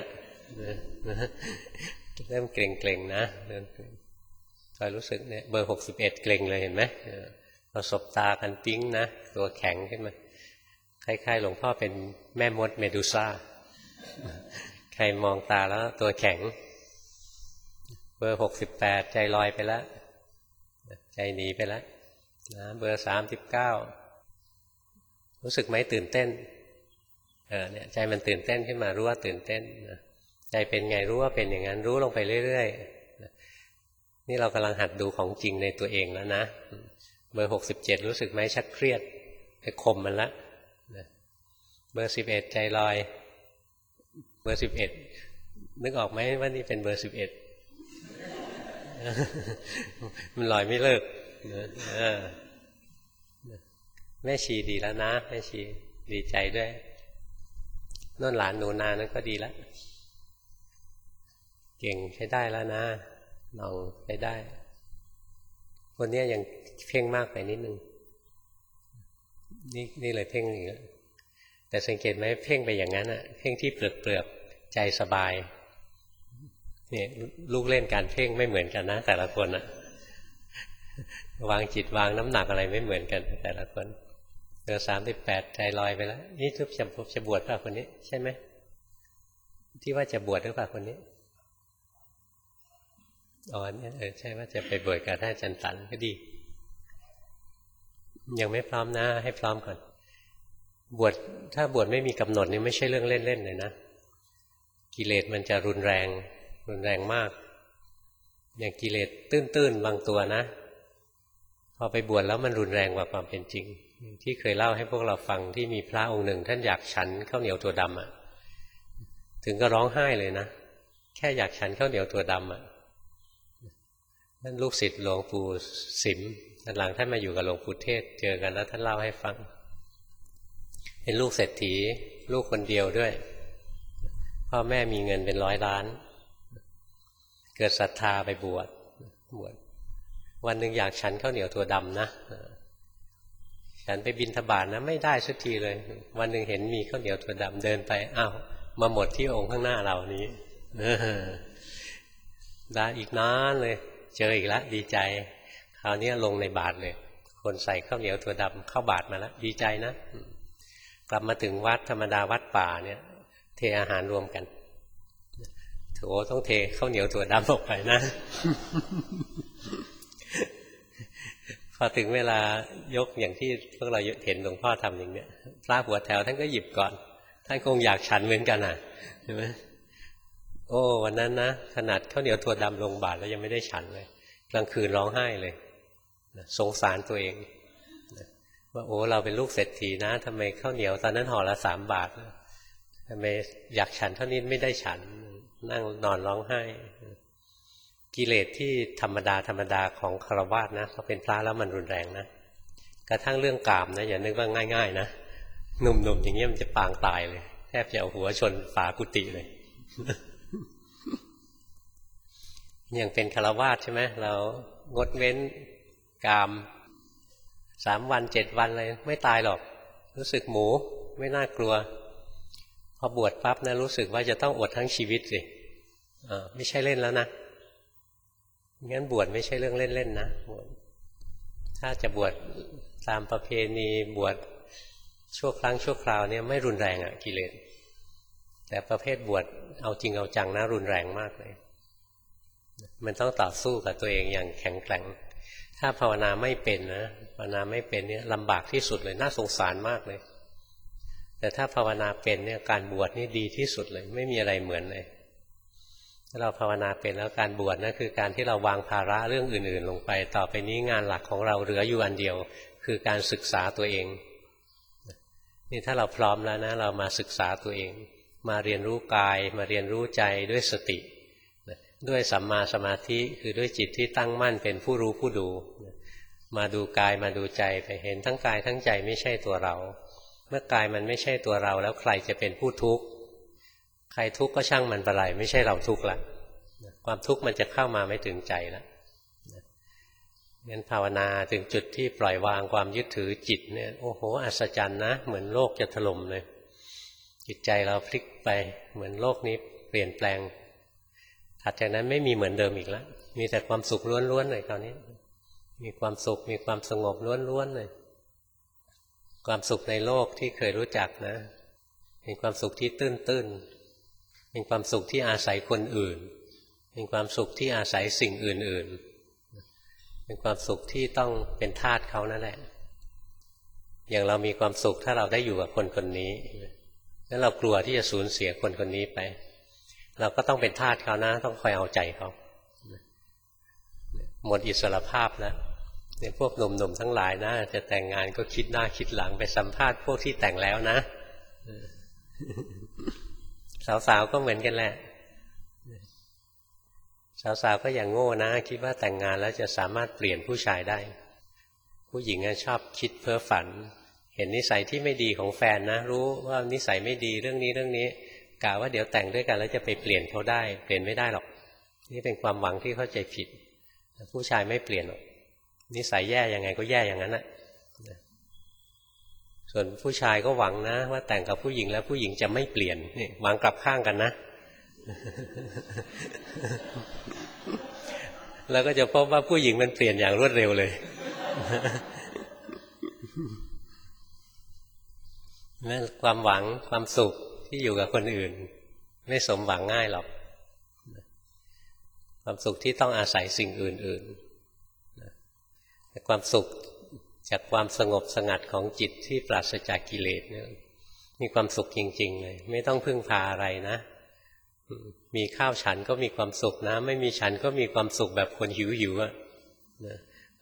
เริ่มเกร็งเกร็งนะเริ่มคอยรู้สึกเนี่ยเบอร์หกสิบเอ็ดเกร็งเลยเห็นไหมเราสบตากันปิ้งนะตัวแข็งขึ้นมาคล้ายๆหลวงพ่อเป็นแม่มดเมดูซ่าใครมองตาแล้วตัวแข็งเบอร์หกสิบแปดใจลอยไปแล้วใจหนีไปแล้วนะเบอร์สามสิบเก้ารู้สึกไหมตื่นเต้นเออเนี่ยใจมันตื่นเต้นขึ้นมารู้ว่าตื่นเต้นนะใจเป็นไงรู้ว่าเป็นอย่างนั้นรู้ลงไปเรื่อยๆนี่เรากำลังหัดดูของจริงในตัวเองแล้วนะเบอร์หกสิบเจ็ดรู้สึกไหมชักเครียดไปข่มมันละเบอร์สิบเอ็ดใจลอยเบอร์สิบเอ็ดนึกออกไหมว่านี่เป็นเบอร์สิบเอ็ดมันลอยไม่เลิกแม่ชีดีแล้วนะแม่ชีดีใจด้วยน่นหลานหนูนานั้นก็ดีแล้วเก่งใช้ได้แล้วนะลองใช้ได้คนนี้ยังเพ่งมากไปนิดนึงนี่นี่เลยเพ่งอีกแล้วแต่สังเกตไหมเพ่งไปอย่างนั้นอะเพ่งที่เปลือกเปลือกใจสบายเนี่ยลูกเล่นการเพ่งไม่เหมือนกันนะแต่ละคนอะวางจิตวางน้ำหนักอะไรไม่เหมือนกันแต่ละคนเบอร์สามสิบแปดใจลอยไปแล้วนี่ทุบจะจะบวชป่ะคนนี้ใช่ไหมที่ว่าจะบวชหรือเปล่าคนนี้อ๋อเนี่ยเออใช่ว่าจะไปบวชกับท่านอาจารย์ตันก็ดียังไม่พร้อมนะให้พร้อมก่อนบวชถ้าบวชไม่มีกำหนดนี่ไม่ใช่เรื่องเล่นๆเลยนะกิเลสมันจะรุนแรงรุนแรงมากอย่างกิเลสตื้นๆบางตัวนะพอไปบวชแล้วมันรุนแรงกว่าความเป็นจริงที่เคยเล่าให้พวกเราฟังที่มีพระองค์หนึ่งท่านอยากฉันข้าวเหนียวตัวดำอ่ะถึงก็ร้องไห้เลยนะแค่อยากฉันข้าวเหนียวตัวดำอ่ะนั่นลูกศิษย์หลวงปู่สิมหลังท่านมาอยู่กับหลวงปู่เทศเจอกันแล้วท่านเล่าให้ฟังเป็นลูกเศรษฐีลูกคนเดียวด้วยพ่อแม่มีเงินเป็นร้อยล้านเกิดศรัทธาไปบวชบวชวันหนึ่งอยากฉันข้าวเหนียวตัวดำนะฉันไปบิณฑบาตนะไม่ได้สักทีเลยวันหนึ่งเห็นมีข้าวเหนียวตัวดำเดินไปอ้าวมาหมดที่องค์ข้างหน้าเรานี้ได้อีกนานเลยเจออีกแล้วดีใจคราวนี้ลงในบาตรเลยคนใส่ข้าวเหนียวตัวดำเข้าบาตรมาแล้วดีใจนะกลับมาถึงวัดธรรมดาวัดป่าเนี่ยเทอาหารรวมกันโถต้องเทข้าวเหนียวตัวดำออกไปนะ พอถึงเวลายกอย่างที่พวกเราเห็นหลวงพ่อทำอย่างเนี้ยพระหัวแถวท่านก็หยิบก่อนท่านคงอยากฉันเหมือนกันอ่ะใช่ไหมโอ้วันนั้นนะขนาดข้าวเหนียวถั่วดำลงบาตรแล้วยังไม่ได้ฉันเลยกลางคืนร้องไห้เลยสงสารตัวเองว่าโอ้เราเป็นลูกเศรษฐีนะทำไมข้าวเหนียวตอนนั้นห่อละสามบาททำไมอยากฉันเท่านี้ไม่ได้ฉันนั่งนอนร้องไห้กิเลสที่ธรรมดาธรรมดาของฆราวาสนะพอเป็นพระแล้วมันรุนแรงนะกระทั่งเรื่องกามนะอย่านึกว่าง่ายๆนะหนุ่มๆอย่างเงี้ยมันจะปางตายเลยแทบจะเอาหัวชนฝากุฏิเลยอย่างเป็นฆราวาสใช่ไหมเรางดเว้นกามสามวันเจ็ดวันเลยไม่ตายหรอกรู้สึกหมูไม่น่ากลัวพอบวชปั๊บนะรู้สึกว่าจะต้องอดทั้งชีวิตสิอ่าไม่ใช่เล่นแล้วนะงั้นบวชไม่ใช่เรื่องเล่นๆนะบวชถ้าจะบวชตามประเพณีบวชชั่วครั้งชั่วคราวเนี่ยไม่รุนแรงอ่ะกิเลสแต่ประเภทบวชเอาจริงเอาจังนะรุนแรงมากเลยมันต้องต่อสู้กับตัวเองอย่างแข็งแกร่งถ้าภาวนาไม่เป็นนะภาวนาไม่เป็นเนี่ยลำบากที่สุดเลยน่าสงสารมากเลยแต่ถ้าภาวนาเป็นเนี่ยการบวชนี่ดีที่สุดเลยไม่มีอะไรเหมือนเลยถ้าเราภาวนาเป็นแล้วการบวชนั่นคือการที่เราวางภาระเรื่องอื่นๆลงไปต่อไปนี้งานหลักของเราเหลืออยู่อันเดียวคือการศึกษาตัวเองนี่ถ้าเราพร้อมแล้วนะเรามาศึกษาตัวเองมาเรียนรู้กายมาเรียนรู้ใจด้วยสติด้วยสัมมาสมาธิคือด้วยจิตที่ตั้งมั่นเป็นผู้รู้ผู้ดูมาดูกายมาดูใจไปเห็นทั้งกายทั้งใจไม่ใช่ตัวเราเมื่อกายมันไม่ใช่ตัวเราแล้วใครจะเป็นผู้ทุกข์ใครทุกข์ก็ช่างมันไปเลยไม่ใช่เราทุกข์ละความทุกข์มันจะเข้ามาไม่ถึงใจแล้วงั้นภาวนาถึงจุดที่ปล่อยวางความยึดถือจิตเนี่ยโอ้โหอัศจรรย์นะเหมือนโลกจะถล่มเลยจิตใจเราพลิกไปเหมือนโลกนี้เปลี่ยนแปลงถัดจากนั้นไม่มีเหมือนเดิมอีกแล้วมีแต่ความสุขล้วนๆเลยคราวนี้มีความสุขมีความสงบล้วนๆเลยความสุขในโลกที่เคยรู้จักนะเป็นความสุขที่ตื้นๆเป็นความสุขที่อาศัยคนอื่นเป็นความสุขที่อาศัยสิ่งอื่นๆเป็นความสุขที่ต้องเป็นทาสเขานั่นแหละอย่างเรามีความสุขถ้าเราได้อยู่กับคนคนนี้แล้วเรากลัวที่จะสูญเสียคนคนนี้ไปเราก็ต้องเป็นทาสเขานะต้องคอยเอาใจเขาหมดอิสรภาพแล้วเนี่ยพวกหนุ่มๆทั้งหลายนะจะแต่งงานก็คิดหน้าคิดหลังไปสัมภาษณ์พวกที่แต่งแล้วนะสาวๆก็เหมือนกันแหละสาวๆก็อย่างโง่นะคิดว่าแต่งงานแล้วจะสามารถเปลี่ยนผู้ชายได้ผู้หญิงชอบคิดเพ้อฝันเห็นนิสัยที่ไม่ดีของแฟนนะรู้ว่านิสัยไม่ดีเรื่องนี้เรื่องนี้กะว่าเดี๋ยวแต่งด้วยกันแล้วจะไปเปลี่ยนเขาได้เปลี่ยนไม่ได้หรอกนี่เป็นความหวังที่เข้าใจผิดผู้ชายไม่เปลี่ยนหรอกนิสัยแย่ยังไงก็แย่อย่างนั้นแหละส่วนผู้ชายก็หวังนะว่าแต่งกับผู้หญิงแล้วผู้หญิงจะไม่เปลี่ยนนี่หวังกลับข้างกันนะ แล้วก็จะพบว่าผู้หญิงมันเปลี่ยนอย่างรวดเร็วเลย นั่นความหวังความสุขที่อยู่กับคนอื่นไม่สมหวังง่ายหรอกความสุขที่ต้องอาศัยสิ่งอื่นๆแต่ความสุขจากความสงบสงัดของจิตที่ปราศจากกิเลสเนี่ยมีความสุขจริงๆเลยไม่ต้องพึ่งพาอะไรนะมีข้าวฉันก็มีความสุขนะไม่มีฉันก็มีความสุขแบบคนหิวๆอ่ะ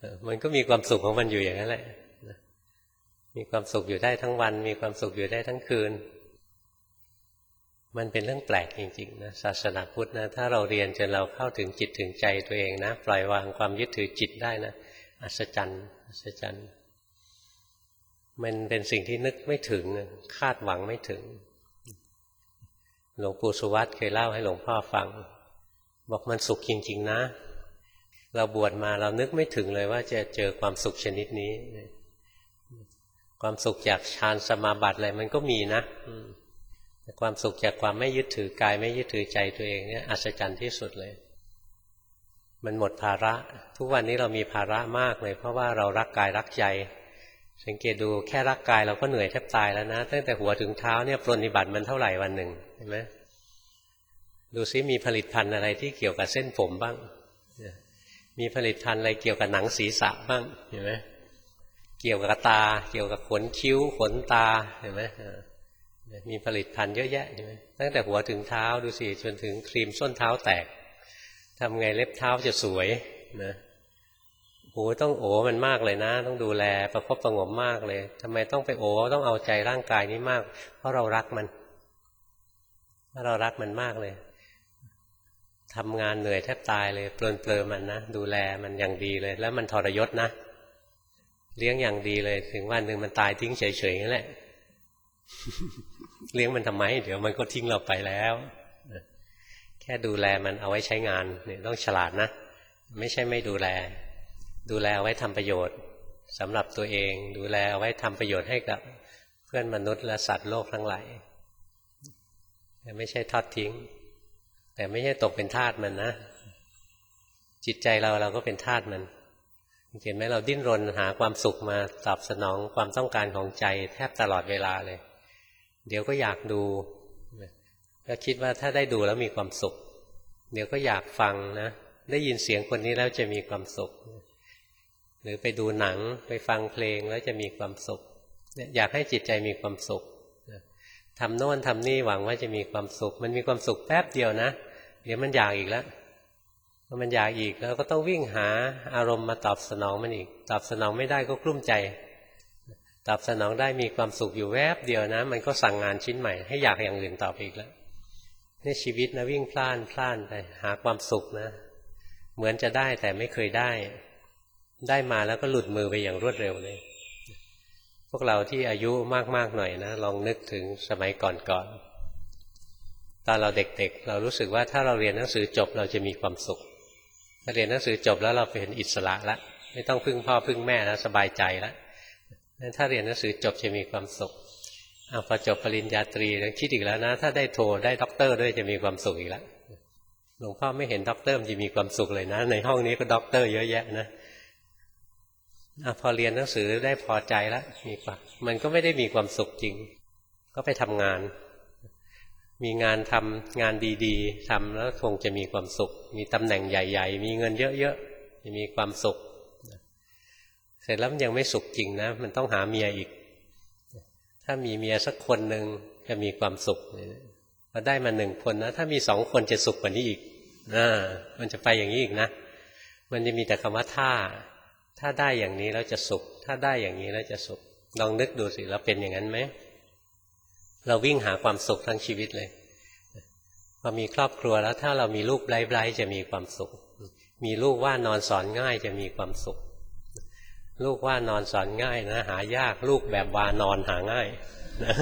มันก็มีความสุขของมันอยู่อย่างนั้นแหละมีความสุขอยู่ได้ทั้งวันมีความสุขอยู่ได้ทั้งคืนมันเป็นเรื่องแปลกจริงๆนะศาสนาพุทธนะถ้าเราเรียนจนเราเข้าถึงจิตถึงใจตัวเองนะปล่อยวางความยึดถือจิตได้นะอัศจรรย์อัศจรรย์มันเป็นสิ่งที่นึกไม่ถึงคาดหวังไม่ถึงหลวงปู่สุวัตเคยเล่าให้หลวงพ่อฟังบอกมันสุขจริงๆนะเราบวชมาเรานึกไม่ถึงเลยว่าจะเจอความสุขชนิดนี้ความสุขจากฌานสมาบัติอะไรมันก็มีนะแต่ความสุขจากความไม่ยึดถือกายไม่ยึดถือใจตัวเองเนี่ยอัศจรรย์ที่สุดเลยมันหมดภาระทุกวันนี้เรามีภาระมากเลยเพราะว่าเรารักกายรักใจสังเกตดูแค่รักกายเราก็เหนื่อยแทบตายแล้วนะตั้งแต่หัวถึงเท้าเนี่ยปรนนิบัติมันเท่าไหร่วันหนึ่งเห็นไหมดูซิมีผลิตภัณฑ์อะไรที่เกี่ยวกับเส้นผมบ้างมีผลิตภัณฑ์อะไรเกี่ยวกับหนังศีรษะบ้างเห็นไหมเกี่ยวกับตาเกี่ยวกับขนคิ้วขนตาเห็นไหมมีผลิตภัณฑ์เยอะแยะใช่ไหมตั้งแต่หัวถึงเท้าดูสิจนถึงครีมส้นเท้าแตกทำไงเล็บเท้าจะสวยนะโอ้ต้องโอ้มันมากเลยนะต้องดูแลประคบประงมมากเลยทำไมต้องไปโอ้ต้องเอาใจร่างกายนี้มากเพราะเรารักมันเพราะเรารักมันมากเลยทำงานเหนื่อยแทบตายเลยเปลือนเปลือมันนะดูแลมันอย่างดีเลยแล้วมันทรยศนะเลี้ยงอย่างดีเลยถึงวันหนึ่งมันตายทิ้งเฉยๆนั่นแหละเลี้ยงมันทำไมเดี๋ยวมันก็ทิ้งเราไปแล้วแค่ดูแลมันเอาไว้ใช้งานเนี่ยต้องฉลาดนะไม่ใช่ไม่ดูแลดูแลเอาไว้ทำประโยชน์สำหรับตัวเองดูแลเอาไว้ทำประโยชน์ให้กับเพื่อนมนุษย์และสัตว์โลกทั้งหลายแต่ไม่ใช่ทอดทิ้งแต่ไม่ใช่ตกเป็นทาสมันนะจิตใจเราเราก็เป็นทาสมันเห็นไหมเราดิ้นรนหาความสุขมาตอบสนองความต้องการของใจแทบตลอดเวลาเลยเดี๋ยวก็อยากดูก็คิดว่าถ้าได้ดูแล้วมีความสุขเดี๋ยวก็อยากฟังนะได้ยินเสียงคนนี้แล้วจะมีความสุขหรือไปดูหนังไปฟังเพลงแล้วจะมีความสุขอยากให้จิตใจมีความสุขทำโน่นทำนี่หวังว่าจะมีความสุขมันมีความสุขแป๊บเดียวนะเดี๋ยวมันอยากอีกแล้วพอมันอยากอีกแล้วก็ต้องวิ่งหาอารมณ์มาตอบสนองมันอีกตอบสนองไม่ได้ก็กลุ้มใจตอบสนองได้มีความสุขอยู่แวบเดียวนะมันก็สั่งงานชิ้นใหม่ให้อยากอย่างอื่นต่อไปอีกแล้วนี่ชีวิตนะวิ่งพล่านพล่านไปหาความสุขนะเหมือนจะได้แต่ไม่เคยได้ได้มาแล้วก็หลุดมือไปอย่างรวดเร็วเลยพวกเราที่อายุมากๆหน่อยนะลองนึกถึงสมัยก่อนๆตอนเราเด็กๆเรารู้สึกว่าถ้าเราเรียนหนังสือจบเราจะมีความสุขถ้าเรียนหนังสือจบแล้วเราเป็นอิสระแล้วไม่ต้องพึ่งพ่อพึ่งแม่แล้วสบายใจแล้วถ้าเรียนหนังสือจบจะมีความสุขเอาพอจบปริญญาตรีแล้วคิดอีกแล้วนะถ้าได้โทได้ด็อกเตอร์ด้วยจะมีความสุขอีกแล้วหลวงพ่อไม่เห็นด็อกเตอร์มันจะมีความสุขเลยนะในห้องนี้ก็ด็อกเตอร์เยอะแยะนะอะพอเรียนหนังสือได้พอใจแล้วมีความมันก็ไม่ได้มีความสุขจริงก็ไปทำงานมีงานทำงานดีๆทำแล้วคงจะมีความสุขมีตำแหน่งใหญ่ๆมีเงินเยอะๆจะมีความสุขเสร็จแล้วมันยังไม่สุขจริงนะมันต้องหาเมียอีกถ้ามีเมียสักคนหนึ่งจะมีความสุขพอได้มาหนึ่งคนนะถ้ามีสองคนจะสุขกว่านี้อีกอ่ามันจะไปอย่างนี้อีกนะมันจะมีแต่คำว่าถ้าถ้าได้อย่างนี้แล้วจะสุขถ้าได้อย่างนี้แล้วจะสุขลองนึกดูสิเราเป็นอย่างนั้นไหมเราวิ่งหาความสุขทั้งชีวิตเลยพอมีครอบครัวแล้วถ้าเรามีลูกไบรท์จะมีความสุขมีลูกว่านอนสอนง่ายจะมีความสุขลูกว่านอนสอนง่ายนะหายากลูกแบบวานอนหาง่ายนะ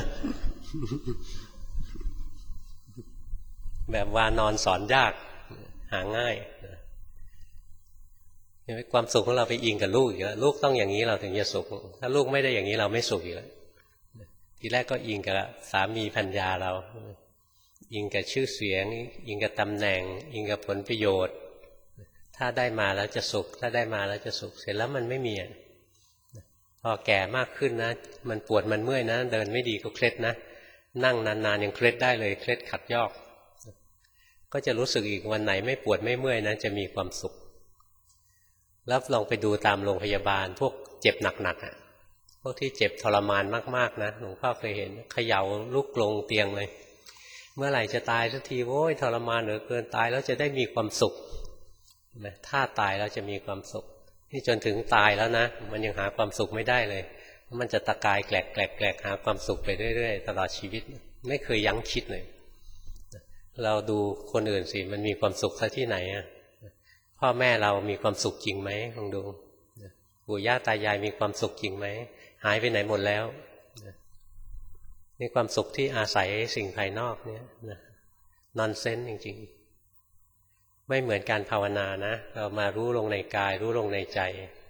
แบบวานอนสอนยากหาง่ายความสุขของเราไปอิงกับลูกอีกแล้วลูกต้องอย่างนี้เราถึงจะสุขถ้าลูกไม่ได้อย่างนี้เราไม่สุขอีกแล้วทีแรกก็อิงกับสามีภรรยาเราอิงกับชื่อเสียงอิงกับตำแหน่งอิงกับผลประโยชน์ถ้าได้มาแล้วจะสุขถ้าได้มาแล้วจะสุขเสร็จแล้วมันไม่มีพอแก่มากขึ้นนะมันปวดมันเมื่อยนะเดินไม่ดีก็เคล็ดนะนั่งนานๆยังเคล็ดได้เลยเคล็ดขัดยอกก็จะรู้สึกอีกวันไหนไม่ปวดไม่เมื่อยนะจะมีความสุขแล้วลองไปดูตามโรงพยาบาลพวกเจ็บหนักๆอ่ะพวกที่เจ็บทรมานมากๆนะหลวงพ่อเคยเห็นเขย่าลุกลงเตียงเลยเมื่อไหร่จะตายสักทีโว้ยทรมานเหลือเกินตายแล้วจะได้มีความสุขถ้าตายแล้วจะมีความสุขนี่จนถึงตายแล้วนะมันยังหาความสุขไม่ได้เลยมันจะตะกายแกลกแกลกแกลกหาความสุขไปเรื่อยๆตลอดชีวิตไม่เคยยั้งคิดเลยเราดูคนอื่นสิมันมีความสุขซะที่ไหนอ่ะพ่อแม่เรามีความสุขจริงไหมลองดูปู่ย่าตายายมีความสุขจริงไหมหายไปไหนหมดแล้วนี่ความสุขที่อาศัยสิ่งภายนอกเนี่ยนอนเซนส์จริงๆไม่เหมือนการภาวนานะเรามารู้ลงในกายรู้ลงในใจ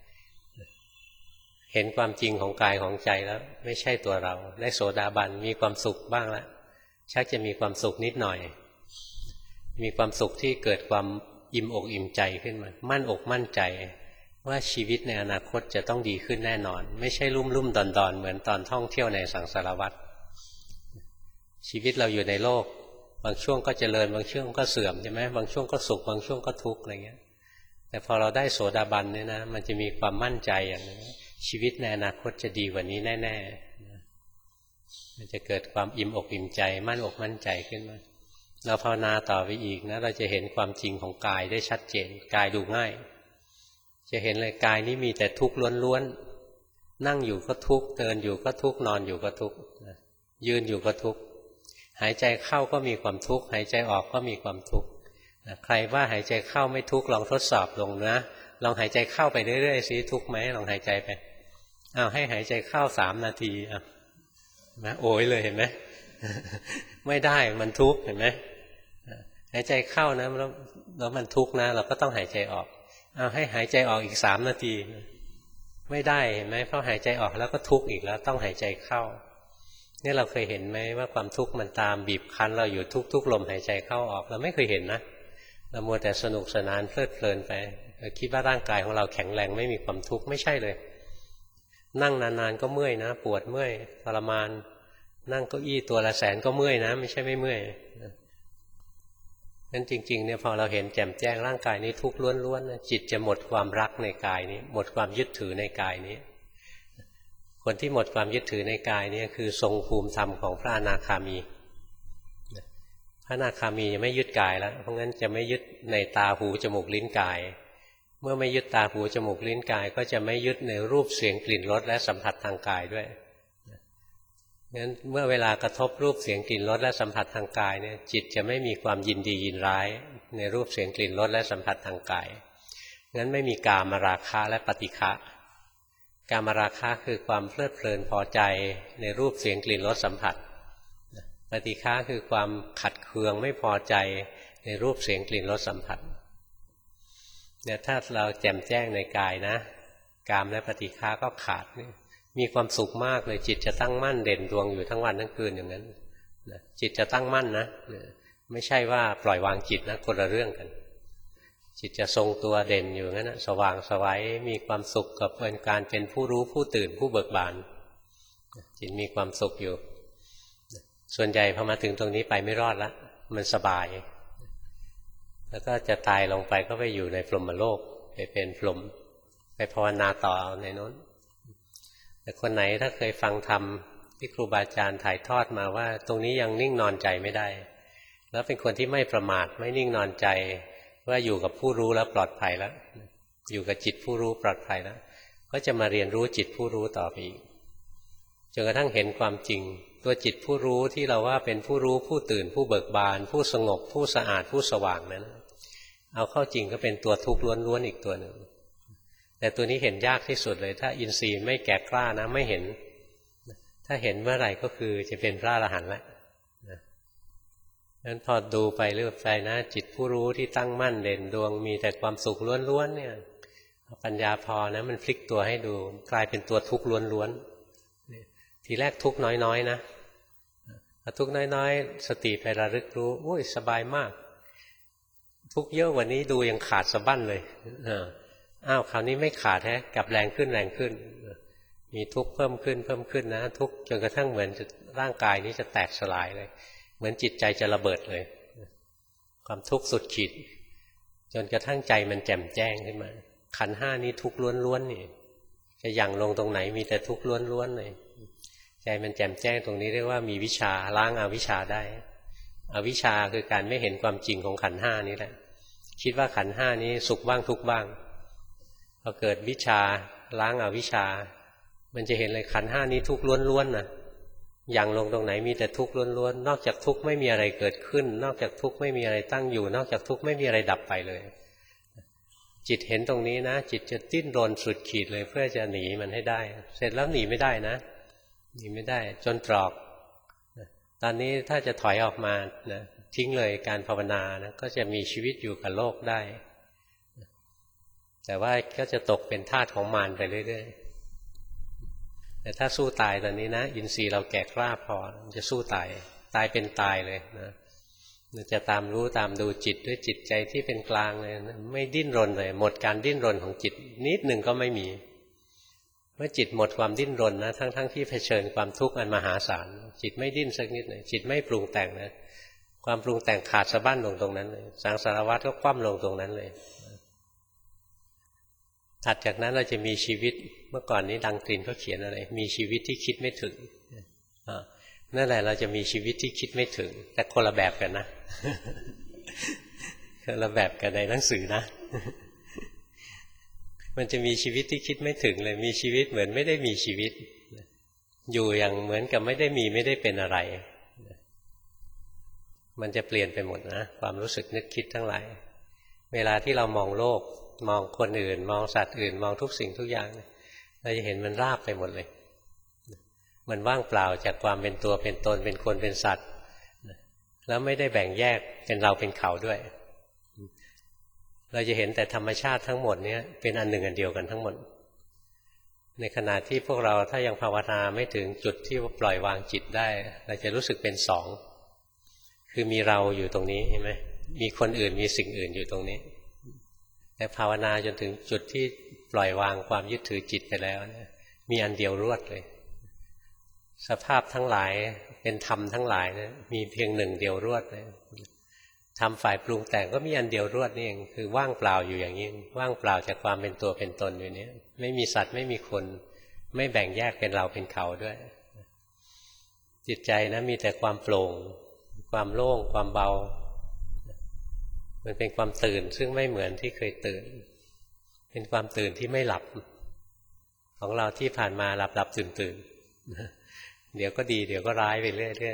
เห็นความจริงของกายของใจแล้วไม่ใช่ตัวเราได้โสดาบันมีความสุขบ้างแล้วชักจะมีความสุขนิดหน่อยมีความสุขที่เกิดความอิ่มอกอิ่มใจขึ้นมามั่นอกมั่นใจว่าชีวิตในอนาคตจะต้องดีขึ้นแน่นอนไม่ใช่ลุ่มลุ่มดอนดอนเหมือนตอนท่องเที่ยวในสังสารวัฏชีวิตเราอยู่ในโลกบางช่วงก็เจริญบางช่วงก็เสื่อมใช่ไหมบางช่วงก็สุขบางช่วงก็ทุกข์อะไรเงี้ยแต่พอเราได้โสดาบันเนี่ยนะมันจะมีความมั่นใจอย่างนึงชีวิตในอนาคตจะดีกว่านี้แน่ๆมันจะเกิดความอิ่มอกอิ่มใจมั่นอกมั่นใจขึ้นมาเราภาวนาต่อไปอีกนะเราจะเห็นความจริงของกายได้ชัดเจนกายดูง่ายจะเห็นเลยกายนี้มีแต่ทุกข์ล้วนๆนั่งอยู่ก็ทุกข์เดินอยู่ก็ทุกข์นอนอยู่ก็ทุกข์ยืนอยู่ก็ทุกข์หายใจเข้าก็มีความทุกข์หายใจออกก็มีความทุกข์ใครว่าหายใจเข้าไม่ทุกข์ลองทดสอบลงนะลองหายใจเข้าไปเรื่อยๆสิทุกข์ไหมลองหายใจไปอ้าวให้หายใจเข้าสามนาทีอ่ะนะโอยเลยเห็นไหม ไม่ได้มันทุกข์เห็นไหมหายใจเข้านะแล้วแล้วมันทุกข์นะเราก็ต้องหายใจออกเอาให้หายใจออกอีกสามนาทีไม่ได้เห็นไหมเพราะหายใจออกแล้วก็ทุกข์อีกแล้วต้องหายใจเข้านี่เราเคยเห็นไหมว่าความทุกข์มันตามบีบคั้นเราอยู่ทุกๆลมหายใจเข้าออกเราไม่เคยเห็นนะเรามัวแต่สนุกสนานเพลิดเพลินไปคิดว่าร่างกายของเราแข็งแรงไม่มีความทุกข์ไม่ใช่เลยนั่งนานๆก็เมื่อยนะปวดเมื่อยทรมานนั่งเก้าอี้ตัวละแสนก็เมื่อยนะไม่ใช่ไม่เมื่อยนั้นจริงๆเนี่ยพอเราเห็นแจ่มแจ้งร่างกายนี้ทุกข์ล้วนๆจิตจะหมดความรักในกายนี้หมดความยึดถือในกายนี้คนที่หมดความยึดถือในกายนี้คือทรงภูมิธรรมของพระอนาคามีพระอนาคามีจะไม่ยึดกายแล้วเพราะงั้นจะไม่ยึดในตาหูจมูกลิ้นกายเมื่อไม่ยึดตาหูจมูกลิ้นกายก็จะไม่ยึดในรูปเสียงกลิ่นรสและสัมผัสทางกายด้วยงั้นเมื่อเวลากระทบรูปเสียงกลิ่นรสและสัมผัสทางกายเนี่ยจิตจะไม่มีความยินดียินร้ายในรูปเสียงกลิ่นรสและสัมผัสทางกายงั้นไม่มีกามราคะและปฏิฆะกามราคะคือความเพลิดเพลินพอใจในรูปเสียงกลิ่นรสสัมผัสปฏิฆะคือความขัดเคืองไม่พอใจในรูปเสียงกลิ่นรสสัมผัสเนี่ยถ้าเราแจ่มแจ้งในกายนะกามและปฏิฆะก็ขาดมีความสุขมากเลยจิตจะตั้งมั่นเด่นดวงอยู่ทั้งวันทั้งคืนอย่างนั้นจิตจะตั้งมั่นนะไม่ใช่ว่าปล่อยวางจิตนะคนละเรื่องกันจิตจะทรงตัวเด่นอยู่งั้นนะสว่างสวัยมีความสุขกับการเป็นผู้รู้ผู้ตื่นผู้เบิกบานจิตมีความสุขอยู่ส่วนใหญ่พอมาถึงตรงนี้ไปไม่รอดละมันสบายแล้วก็จะตายลงไปก็ไปอยู่ในพรหมโลกไปเป็นพรหมไปภาวนาต่อในโน้นแต่คนไหนถ้าเคยฟังธรรมที่ครูบาอาจารย์ถ่ายทอดมาว่าตรงนี้ยังนิ่งนอนใจไม่ได้แล้วเป็นคนที่ไม่ประมาทไม่นิ่งนอนใจว่าอยู่กับผู้รู้แล้วปลอดภัยแล้วอยู่กับจิตผู้รู้ปลอดภัยแล้วก็จะมาเรียนรู้จิตผู้รู้ต่อไปอีกจนกระทั่งเห็นความจริงตัวจิตผู้รู้ที่เราว่าเป็นผู้รู้ผู้ตื่นผู้เบิกบานผู้สงบผู้สะอาดผู้สว่างนั้นเอาเข้าจริงก็เป็นตัวทุกข์ล้วนๆอีกตัวหนึ่งแต่ตัวนี้เห็นยากที่สุดเลยถ้าอินทรีย์ไม่แก่กล้านะไม่เห็นถ้าเห็นเมื่อไหร่ก็คือจะเป็นพระอรหันต์แล้วนั้นพอดูไปเรื่อยไปนะจิตผู้รู้ที่ตั้งมั่นเด่นดวงมีแต่ความสุขล้วนๆเนี่ยปัญญาพอนะมันพลิกตัวให้ดูกลายเป็นตัวทุกข์ล้วนๆทีแรกทุกข์น้อยๆนะทุกข์น้อยๆสติไประลึกรู้โอ้ยสบายมากทุกข์เยอะกว่านี้ดูยังขาดสะบั้นเลยอ้าวคราวนี้ไม่ขาดแฮะกลับแรงขึ้นแรงขึ้นมีทุกข์เพิ่มขึ้นเพิ่มขึ้นนะทุกข์จนกระทั่งเหมือนร่างกายนี้จะแตกสลายเลยเหมือนจิตใจจะระเบิดเลยความทุกข์สุดขีดจนกระทั่งใจมันแจ่มแจ้งขึ้นมาขันธ์ห้านี้ทุกข์ล้วนๆนี่จะหยั่งลงตรงไหนมีแต่ทุกข์ล้วนๆเลยใจมันแจ่มแจ้งตรงนี้เรียกว่ามีวิชาล้างอวิชชาได้อวิชชาคือการไม่เห็นความจริงของขันธ์ห้านี้แหละคิดว่าขันธ์ห้านี้สุขบ้างทุกข์บ้างพอเกิดวิชาล้างอวิชชามันจะเห็นเลยขันธ์ห้านี้ทุกข์ล้วนๆนะอย่างลงตรงไหนมีแต่ทุกข์ล้วนๆนอกจากทุกข์ไม่มีอะไรเกิดขึ้นนอกจากทุกข์ไม่มีอะไรตั้งอยู่นอกจากทุกข์ไม่มีอะไรดับไปเลยจิตเห็นตรงนี้นะจิตจะดิ้นรนสุดขีดเลยเพื่อจะหนีมันให้ได้เสร็จแล้วหนีไม่ได้นะหนีไม่ได้จนตรอกตอนนี้ถ้าจะถอยออกมานะทิ้งเลยการภาวนานะก็จะมีชีวิตอยู่กับโลกได้แต่ว่าก็จะตกเป็นทาสของมารไปเรื่อยๆแต่ถ้าสู้ตายตอนนี้นะอินทรีย์เราแก่กล้าพอจะสู้ตายตายเป็นตายเลยนะจะตามรู้ตามดูจิตด้วยจิตใจที่เป็นกลางเลยไม่ดิ้นรนเลยหมดการดิ้นรนของจิตนิดหนึ่งก็ไม่มีเมื่อจิตหมดความดิ้นรนนะทั้งๆ ท, ที่เผชิญความทุกข์อันมหาศาลจิตไม่ดิ้นสักนิดเลยจิตไม่ปรุงแต่งนะความปรุงแต่งขาดสะบั้นลงตรงนั้นเลยสังสารวัฏก็คว่ำลงตรงนั้นเลยถัดจากนั้นเราจะมีชีวิตเมื่อก่อนนี้ดังตรินเขาเขียนอะไรมีชีวิตที่คิดไม่ถึงนั่นแหละเราจะมีชีวิตที่คิดไม่ถึงแต่คนละแบบกันนะคนละแบบกันในหนังสือนะมันจะมีชีวิตที่คิดไม่ถึงเลยมีชีวิตเหมือนไม่ได้มีชีวิตอยู่อย่างเหมือนกับไม่ได้มีไม่ได้เป็นอะไรมันจะเปลี่ยนไปหมดนะความรู้สึกนึกคิดทั้งหลายเวลาที่เรามองโลกมองคนอื่นมองสัตว์อื่นมองทุกสิ่งทุกอย่างเราจะเห็นมันราบไปหมดเลยมันว่างเปล่าจากความเป็นตัวเป็นตนเป็นคนเป็นสัตว์แล้วไม่ได้แบ่งแยกเป็นเราเป็นเขาด้วยเราจะเห็นแต่ธรรมชาติทั้งหมดนี้เป็นอันหนึ่งอันเดียวกันทั้งหมดในขณะที่พวกเราถ้ายังภาวนาไม่ถึงจุดที่ปล่อยวางจิตได้เราจะรู้สึกเป็นสองคือมีเราอยู่ตรงนี้เห็นไหมมีคนอื่นมีสิ่งอื่นอยู่ตรงนี้แต่ภาวนาจนถึงจุดที่ปล่อยวางความยึดถือจิตไปแล้วเนี่ยมีอันเดียวรวดเลยสภาพทั้งหลายเป็นธรรมทั้งหลายนะมีเพียงหนึ่งเดียวรวดเลยธรรมฝ่ายปรุงแต่งก็มีอันเดียวรวดนี่เองคือว่างเปล่าอยู่อย่างนี้ว่างเปล่าจากความเป็นตัวเป็นตนอยู่นี้ไม่มีสัตว์ไม่มีคนไม่แบ่งแยกเป็นเราเป็นเขาด้วยจิตใจนะมีแต่ความโปร่งความโล่งความเบามันเป็นความตื่นซึ่งไม่เหมือนที่เคยตื่นเป็นความตื่นที่ไม่หลับของเราที่ผ่านมาหลับหลับตื่นตื่นเดี๋ยวก็ดีเดี๋ยวก็ร้ายไปเรื่อย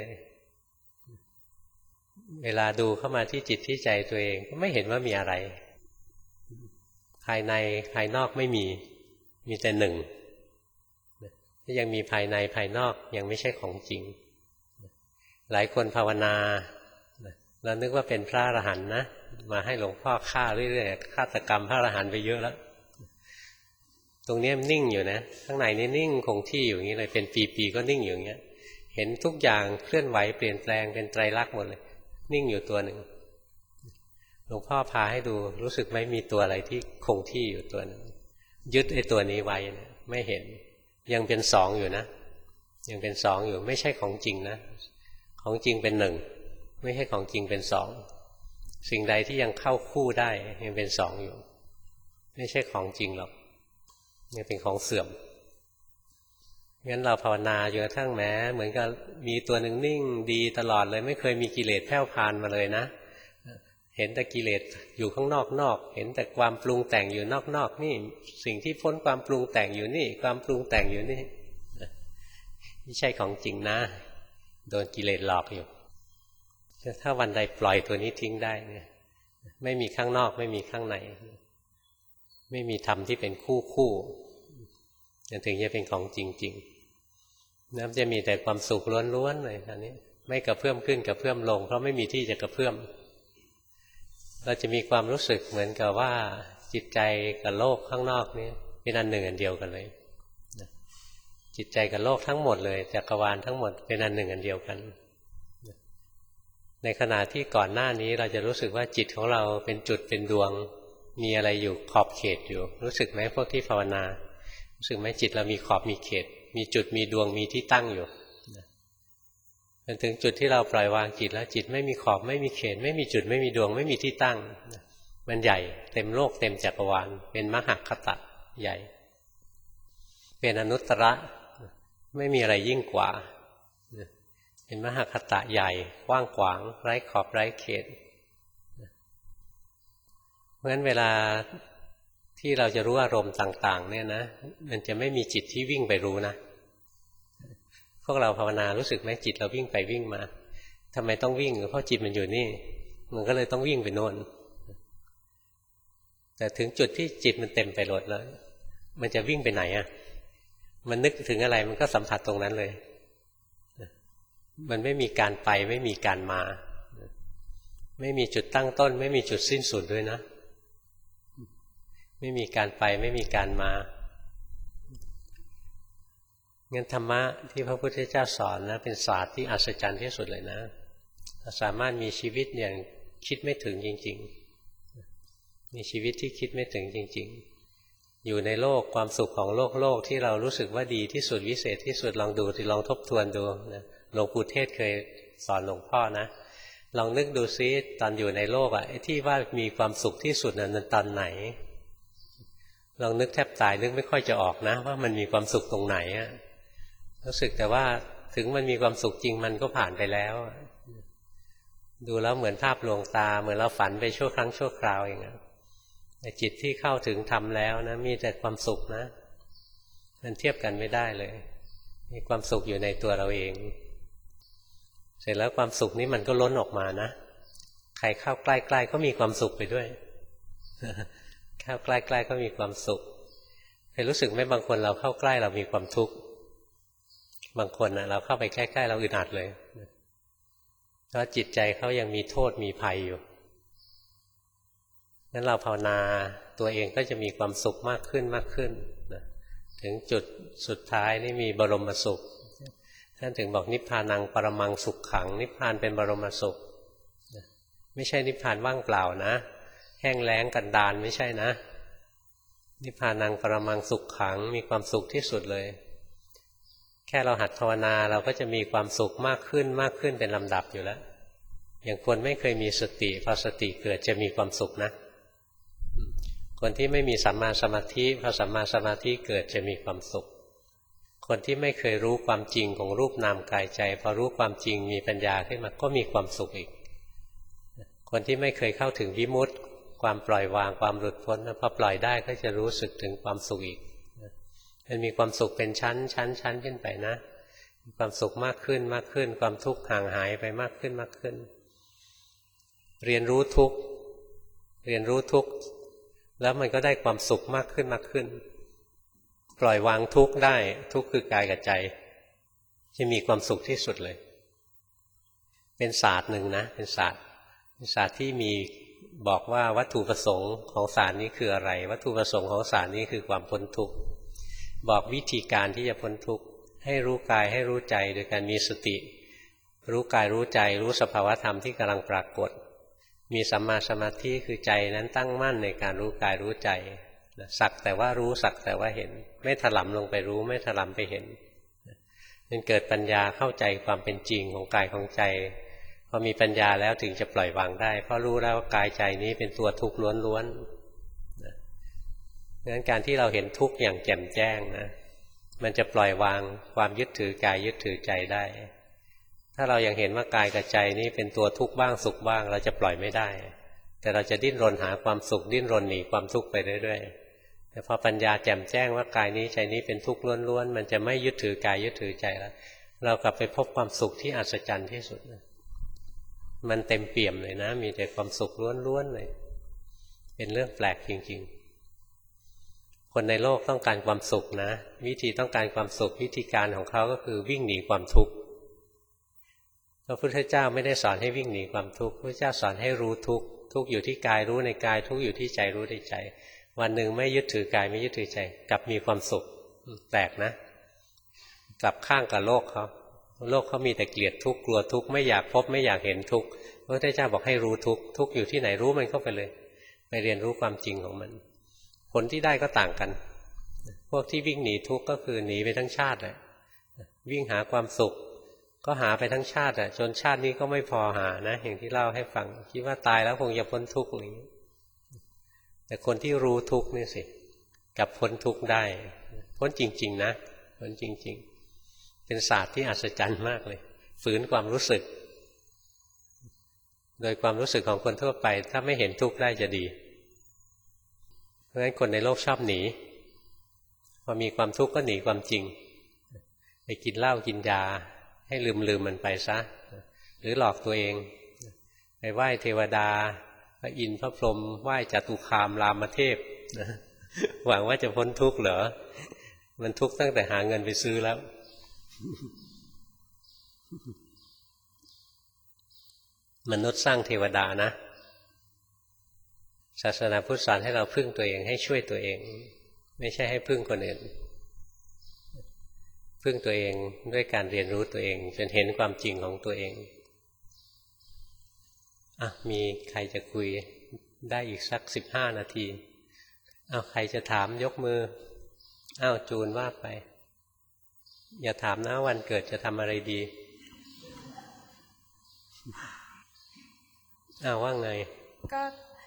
ๆเวลาดูเข้ามาที่จิตที่ใจตัวเองก็ไม่เห็นว่ามีอะไรภายในภายนอกไม่มีมีแต่หนึ่งถ้ายังมีภายในภายนอกยังไม่ใช่ของจริงหลายคนภาวนาแล้วนึกว่าเป็นพระอรหันต์นะมาให้หลวงพ่อฆ่าเรื่อยๆฆาตกรรมพระอรหันต์ไปเยอะแล้วตรงนี้นิ่งอยู่นะข้างในนี่นิ่งคงที่อยู่อย่างนี้เลยเป็นปีๆก็นิ่งอยู่อย่างเงี้ยเห็นทุกอย่างเคลื่อนไหวเปลี่ยนแปลงเป็นไตรลักษณ์หมดเลยนิ่งอยู่ตัวหนึ่งหลวงพ่อพาให้ดูรู้สึกไหมมีตัวอะไรที่คงที่อยู่ตัวหนึ่งยึดไอ้ตัวนี้ไว้นะไม่เห็นยังเป็นสองอยู่นะยังเป็นสองอยู่ไม่ใช่ของจริงนะของจริงเป็นหนึ่งไม่ใช่ของจริงเป็นสองสิ่งใดที่ยังเข้าคู่ได้ยังเป็นสองอยู่ไม่ใช่ของจริงหรอกนี่เป็นของเสื่อมงั้นเราภาวนาจนกระทั่งแม้เหมือนกับมีตัวหนึ่งนิ่งดีตลอดเลยไม่เคยมีกิเลสแผ่วพานมาเลยนะเห็นแต่กิเลสอยู่ข้างนอกนอกเห็นแต่ความปรุงแต่งอยู่นอกนอกนี่สิ่งที่พ้นความปรุงแต่งอยู่นี่ความปรุงแต่งอยู่นี่ไม่ใช่ของจริงนะโดนกิเลสหลอกอยู่ถ้าวันใดปล่อยตัวนี้ทิ้งได้เนี่ยไม่มีข้างนอกไม่มีข้างในไม่มีธรรมที่เป็นคู่คู่ถึงจะเป็นของจริงๆนั้นจะมีแต่ความสุขล้วนๆเลยอันนี้ไม่กระเพื่อมขึ้นกระเพื่อมลงเพราะไม่มีที่จะกระเพื่อมเราจะมีความรู้สึกเหมือนกับว่าจิตใจกับโลกข้างนอกนี้เป็นอันหนึ่งอันเดียวกันเลยจิตใจกับโลกทั้งหมดเลยจักรวาลทั้งหมดเป็นอันหนึ่งอันเดียวกันในขณะที่ก่อนหน้านี้เราจะรู้สึกว่าจิตของเราเป็นจุดเป็นดวงมีอะไรอยู่ขอบเขตอยู่รู้สึกไหมพวกที่ภาวนารู้สึกไหมจิตเรามีขอบมีเขตมีจุดมีดวงมีที่ตั้งอยู่จนถึงจุดที่เราปล่อยวางจิตแล้วจิตไม่มีขอบไม่มีเขตไม่มีจุดไม่มีดวงไม่มีที่ตั้งมันใหญ่เต็มโลกเต็มจักรวาลเป็นมหคตะใหญ่เป็นอนุตตรไม่มีอะไรยิ่งกว่าเป็นมหคตะใหญ่กว้างขวางไร้ขอบไร้เขตเพราะฉะนั้นเวลาที่เราจะรู้อารมณ์ต่างๆเนี่ยนะมันจะไม่มีจิตที่วิ่งไปรู้นะพวกเราภาวนารู้สึกไหมจิตเราวิ่งไปวิ่งมาทำไมต้องวิ่งเพราะจิตมันอยู่นี่มันก็เลยต้องวิ่งไปโน่นแต่ถึงจุดที่จิตมันเต็มไปหมดแล้วมันจะวิ่งไปไหนอ่ะมันนึกถึงอะไรมันก็สัมผัสตรงนั้นเลยมันไม่มีการไปไม่มีการมาไม่มีจุดตั้งต้นไม่มีจุดสิ้นสุดด้วยนะไม่มีการไปไม่มีการมางั้นธรรมะที่พระพุทธเจ้าสอนนะเป็นศาสตร์ที่อัศจรรย์ที่สุดเลยนะสามารถมีชีวิตอย่างคิดไม่ถึงจริงๆมีชีวิตที่คิดไม่ถึงจริงๆอยู่ในโลกความสุขของโลกโลกที่เรารู้สึกว่าดีที่สุดวิเศษที่สุดลองดูลองทบทวนดูนะหลวงปู่เทศเคยสอนหลวงพ่อนะลองนึกดูซิตอนอยู่ในโลกอ่ะไอ้ที่ว่ามีความสุขที่สุดนั้นมันตอนไหนลองนึกแทบตายนึกไม่ค่อยจะออกนะว่ามันมีความสุขตรงไหนอ่ะรู้สึกแต่ว่าถึงมันมีความสุขจริงมันก็ผ่านไปแล้วดูแล้วเหมือนภาพลวงตาเหมือนเราฝันไปชั่วครั้งชั่วคราวอย่างนั้นแต่จิตที่เข้าถึงธรรมแล้วนะมีแต่ความสุขนะมันเทียบกันไม่ได้เลยมีความสุขอยู่ในตัวเราเองเสร็จแล้วความสุขนี้มันก็ล้นออกมานะใครเข้าใกล้ๆก็มีความสุขไปด้วยเข้าใกล้ๆก็มีความสุขเคยรู้สึกไหมบางคนเราเข้าใกล้เรามีความทุกข์บางคนนะเราเข้าไปใกล้ๆเราอึดอัดเลยเพราะจิตใจเขายังมีโทษมีภัยอยู่งั้นเราภาวนาตัวเองก็จะมีความสุขมากขึ้นมากขึ้นนะถึงจุดสุดท้ายนี่มีบรมสุขท่านถึงบอกนิพพานังปรมังสุขขังนิพพานเป็นบรมสุขไม่ใช่นิพพานว่างเปล่านะแห้งแล้งกันดารไม่ใช่นะนิพพานังปรมังสุขขังมีความสุขที่สุดเลยแค่เราหัดภาวนาเราก็จะมีความสุขมากขึ้นมากขึ้นเป็นลำดับอยู่แล้วอย่างคนไม่เคยมีสติพอสติเกิดจะมีความสุขนะคนที่ไม่มีสัมมาสมาธิพอสัมมาสมาธิเกิดจะมีความสุขคนที่ไม่เคยรู้ความจริงของรูปนามกายใจพอรู้ความจริงมีปัญญาขึ้นมาก็มีความสุขอีกคนที่ไม่เคยเข้าถึงวิมุตติความปล่อยวางความหลุดพ้นพอปล่อยได้ก็จะรู้สึกถึงความสุขอีกมันมีความสุขเป็นชั้นชั้นชั้นขึ้นไปนะมีความสุขมากขึ้นมากขึ้นความทุกข์ห่างหายไปมากขึ้นมากขึ้นเรียนรู้ทุกข์เรียนรู้ทุกข์แล้วมันก็ได้ความสุขมากขึ้นมากขึ้นปล่อยวางทุกข์ได้ทุกข์คือกายกับใจจะมีความสุขที่สุดเลยเป็นศาสตร์หนึ่งนะเป็นศาสตร์เป็นศาสตร์ที่มีบอกว่าวัตถุประสงค์ของศาสตร์นี้คืออะไรวัตถุประสงค์ของศาสตร์นี้คือความพ้นทุกข์บอกวิธีการที่จะพ้นทุกข์ให้รู้กายให้รู้ใจโดยการมีสติรู้กายรู้ใจรู้สภาวธรรมที่กำลังปรากฏมีสัมมาสมาธิคือใจนั้นตั้งมั่นในการรู้กายรู้ใจสักแต่ว่ารู้สักแต่ว่าเห็นไม่ถลำลงไปรู้ไม่ถลำไปเห็นมันเกิดปัญญาเข้าใจความเป็นจริงของกายของใจพอมีปัญญาแล้วถึงจะปล่อยวางได้เพราะรู้แล้วว่ากายใจนี้เป็นตัวทุกข์ล้วนๆดังนั้นการที่เราเห็นทุกข์อย่างแจ่มแจ้งนะมันจะปล่อยวางความยึดถือกายยึดถือใจได้ถ้าเรายังเห็นว่ากายกับใจนี้เป็นตัวทุกข์บ้างสุขบ้างเราจะปล่อยไม่ได้แต่เราจะดิ้นรนหาความสุขดิ้นรนหนีความทุกข์ไปเรื่อยๆแต่พอปัญญาแจ่มแจ้งว่ากายนี้ใจนี้เป็นทุกข์ล้วนๆมันจะไม่ยึดถือกายยึดถือใจแล้วเรากลับไปพบความสุขที่อัศจรรย์ที่สุดนะมันเต็มเปี่ยมเลยนะมีแต่ความสุขล้วนๆเลยเป็นเรื่องแปลกจริงๆคนในโลกต้องการความสุขนะวิธีต้องการความสุขวิธีการของเขาก็คือวิ่งหนีความทุกข์พระพุทธเจ้าไม่ได้สอนให้วิ่งหนีความทุกข์พระเจ้าสอนให้รู้ทุกข์ทุกข์อยู่ที่กายรู้ในกายทุกข์อยู่ที่ใจรู้ในใจวันหนึ่งไม่ยึดถือกายไม่ยึดถือใจกลับมีความสุขแปลกนะกลับข้างกับโลกเขาโลกเขามีแต่เกลียดทุกข์กลัวทุกข์ไม่อยากพบไม่อยากเห็นทุกข์พระพุทธเจ้าบอกให้รู้ทุกข์ทุกข์อยู่ที่ไหนรู้มันเข้าไปเลยไปเรียนรู้ความจริงของมันผลที่ได้ก็ต่างกันพวกที่วิ่งหนีทุกข์ก็คือหนีไปทั้งชาติเลยวิ่งหาความสุขก็หาไปทั้งชาติอ่ะจนชาตินี้ก็ไม่พอหานะอย่างที่เล่าให้ฟังคิดว่าตายแล้วคงจะพ้นทุกข์อย่างนี้แต่คนที่รู้ทุกข์นี่สิกลับพ้นทุกข์ได้พ้นจริงๆนะพ้นจริงๆเป็นศาสตร์ที่อัศจรรย์มากเลยฝืนความรู้สึกโดยความรู้สึกของคนทั่วไปถ้าไม่เห็นทุกข์ได้จะดีราะฉะนั้นคนในโลกชอบหนีพอมีความทุกข์ก็หนีความจริงไปกินเหล้ากินยาให้ลืมลืมมันไปซะหรือหลอกตัวเองไปไหว้เทวดาพระอินทร์พระพรหมไหว้จตุคามรามเทพหวังว่าจะพ้นทุกข์เหรอมันทุกข์ตั้งแต่หาเงินไปซื้อแล้วมนุษย์สร้างเทวดานะศาสนาพุทธสอนให้เราพึ่งตัวเองให้ช่วยตัวเองไม่ใช่ให้พึ่งคนอื่นพึ่งตัวเองด้วยการเรียนรู้ตัวเองจนเห็นความจริงของตัวเองอ่ะมีใครจะคุยได้อีกสักสิบห้านาทีเอาใครจะถามยกมืออ้าวจูนว่าไปอย่าถามนะวันเกิดจะทำอะไรดีอ้าวว่าไงก็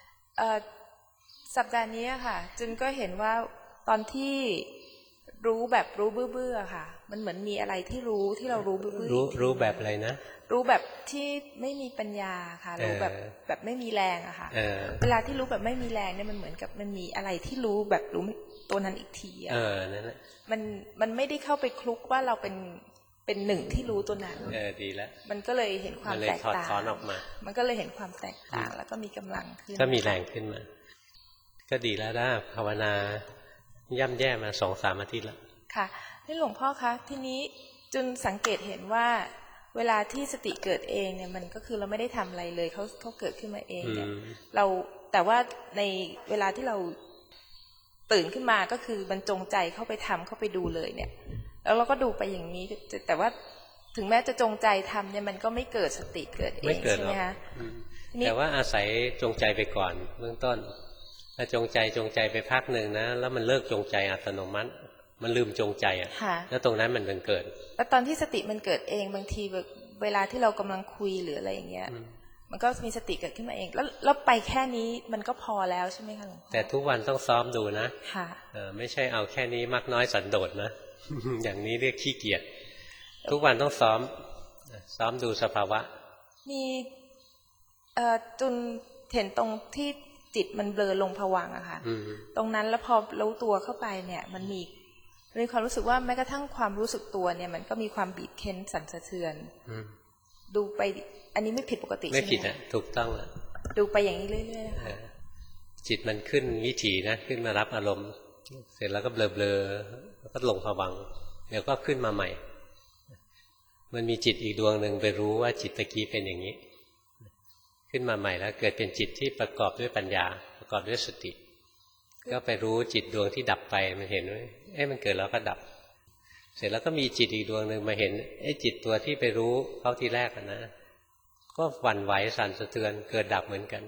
สัปดาห์นี้ค่ะจุนก็เห็นว่าตอนที่รู้แบบรู้บื้อๆค่ะมันเหมือนมีอะไรที่รู้ที่เรารู้บื้อๆรู้รู้แบบอะไรนะรู้แบบที่ไม่มีปัญญาค่ะรู้แบบแบบไม่มีแรงอะค่ะเวลาที่รู้แบบไม่มีแรงเนี่ยมันเหมือนกับมันมีอะไรที่รู้แบบรู้ตัวนั้นอีกทีอะนั่นแหละมันมันไม่ได้เข้าไปคลุกว่าเราเป็นเป็นหนึ่งที่รู้ตัวนั้นเออดีแล้วมันก็เลยเห็นความแตกต่างออกมามันก็เลยเห็นความแตกต่างแล้วก็มีกำลังขึ้นก็มีแรงขึ้นมาก็ดีแล้วนะภาวนาย่ำแย่มาสองสามอาทิตย์แล้วค่ะนี่หลวงพ่อคะทีนี้จุนสังเกตเห็นว่าเวลาที่สติเกิดเองเนี่ยมันก็คือเราไม่ได้ทำอะไรเลยเขาเขาเกิดขึ้นมาเองเนี่ยเราแต่ว่าในเวลาที่เราตื่นขึ้นมาก็คือมันจงใจเข้าไปทำเข้าไปดูเลยเนี่ยแล้วเราก็ดูไปอย่างนี้แต่ว่าถึงแม้จะจงใจทำเนี่ยมันก็ไม่เกิดสติเกิดเองใช่ไหมคะแต่ว่าอาศัยจงใจไปก่อนเบื้องต้นถ้าจงใจจงใจไปพักหนึ่งนะแล้วมันเลิกจงใจอัตโนมัติมันลืมจงใจอ่ะแล้วตรงนั้นมันถึงเกิดแล้วตอนที่สติมันเกิดเองบางทีเวลาที่เรากำลังคุยหรืออะไรอย่างเงี้ยมันก็มีสติเกิดขึ้นมาเองแล้วแล้วไปแค่นี้มันก็พอแล้วใช่ไหมคะหลวงพ่อแต่ทุกวันต้องซ้อมดูนะค่ะไม่ใช่เอาแค่นี้มากน้อยสันโดษนะอย่างนี้เรียกขี้เกียจทุกวันต้องซ้อมซ้อมดูสภาวะมีจุนเห็นตรงที่จิตมันเบลอลงผวังค์อะค่ะตรงนั้นแล้วพอรู้ตัวเข้าไปเนี่ยมันมีมีความรู้สึกว่าแม้กระทั่งความรู้สึกตัวเนี่ยมันก็มีความบีบเค้นสั่นสะเทือนดูไปอันนี้ไม่ผิดปกติใช่ไหมไม่ผิดอ่ะถูกต้องอ่ะดูไปอย่างนี้เรื่อยๆนะคะจิตมันขึ้นวิถีนะขึ้นมารับอารมณ์เสร็จแล้วก็เบลอๆแล้วก็ลงผวังค์เดี๋ยวก็ขึ้นมาใหม่มันมีจิตอีกดวงหนึ่งไปรู้ว่าจิตตะกี้เป็นอย่างนี้ขึ้นมาใหม่แล้วเกิดเป็นจิตที่ประกอบด้วยปัญญาประกอบด้วยสติก็ไปรู้จิตดวงที่ดับไปมันเห็นว่าเอ๊ะมันเกิดแล้วก็ดับเสร็จแล้วก็มีจิตอีกดวงหนึ่งมาเห็นไอ้จิตตัวที่ไปรู้เขาที่แรกนะก็หวั่นไหวสั่นสะเทือนเกิดดับเหมือนกัน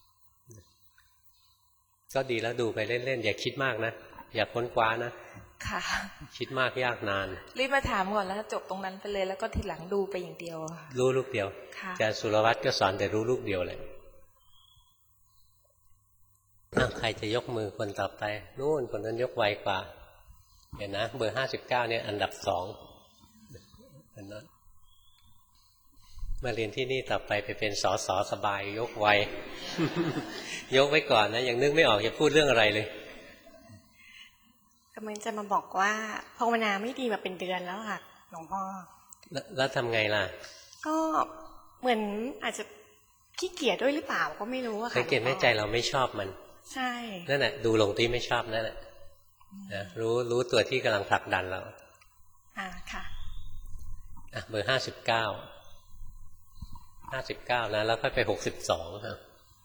ก็ดีแล้วดูไปเล่นๆอย่าคิดมากนะอย่าค้นคว้านะค่ะคิดมากยากนานรีบมาถามก่อนแล้วจบตรงนั้นไปเลยแล้วก็ทีหลังดูไปอย่างเดียวรู้ลูกเดียวอาจารย์สุรวัตรก็สอนแต่รู้ลูกเดียวเลยใครจะยกมือคนต่อไปนู่นคนนั้นยกไวกว่าเห็นนะเบอร์ห้าสิบเก้าเนี่ยอันดับสองอันนั้นมาเรียนที่นี่ต่อไปไปเป็นสอสอสบายยกไวยกไว้ก่อนนะยังนึกไม่ออกจะพูดเรื่องอะไรเลยกำลังจะมาบอกว่าภาวนาไม่ดีมาเป็นเดือนแล้วค่ะหลวงพ่อแล้วทำไงล่ะก็เหมือนอาจจะขี้เกียจด้วยหรือเปล่าก็ไม่รู้อะค่ะสังเกตไหมใจเราไม่ชอบมันใช่นั่นแหละดูลงที่ไม่ชอบนั่นแหละนะรู้รู้ตัวที่กำลังผลักดันเราอ่าค่ะอ่ะเบอร์ห้าสิบเก้าห้าสิบเก้านะแล้วค่อยไปหกสิบสองครับ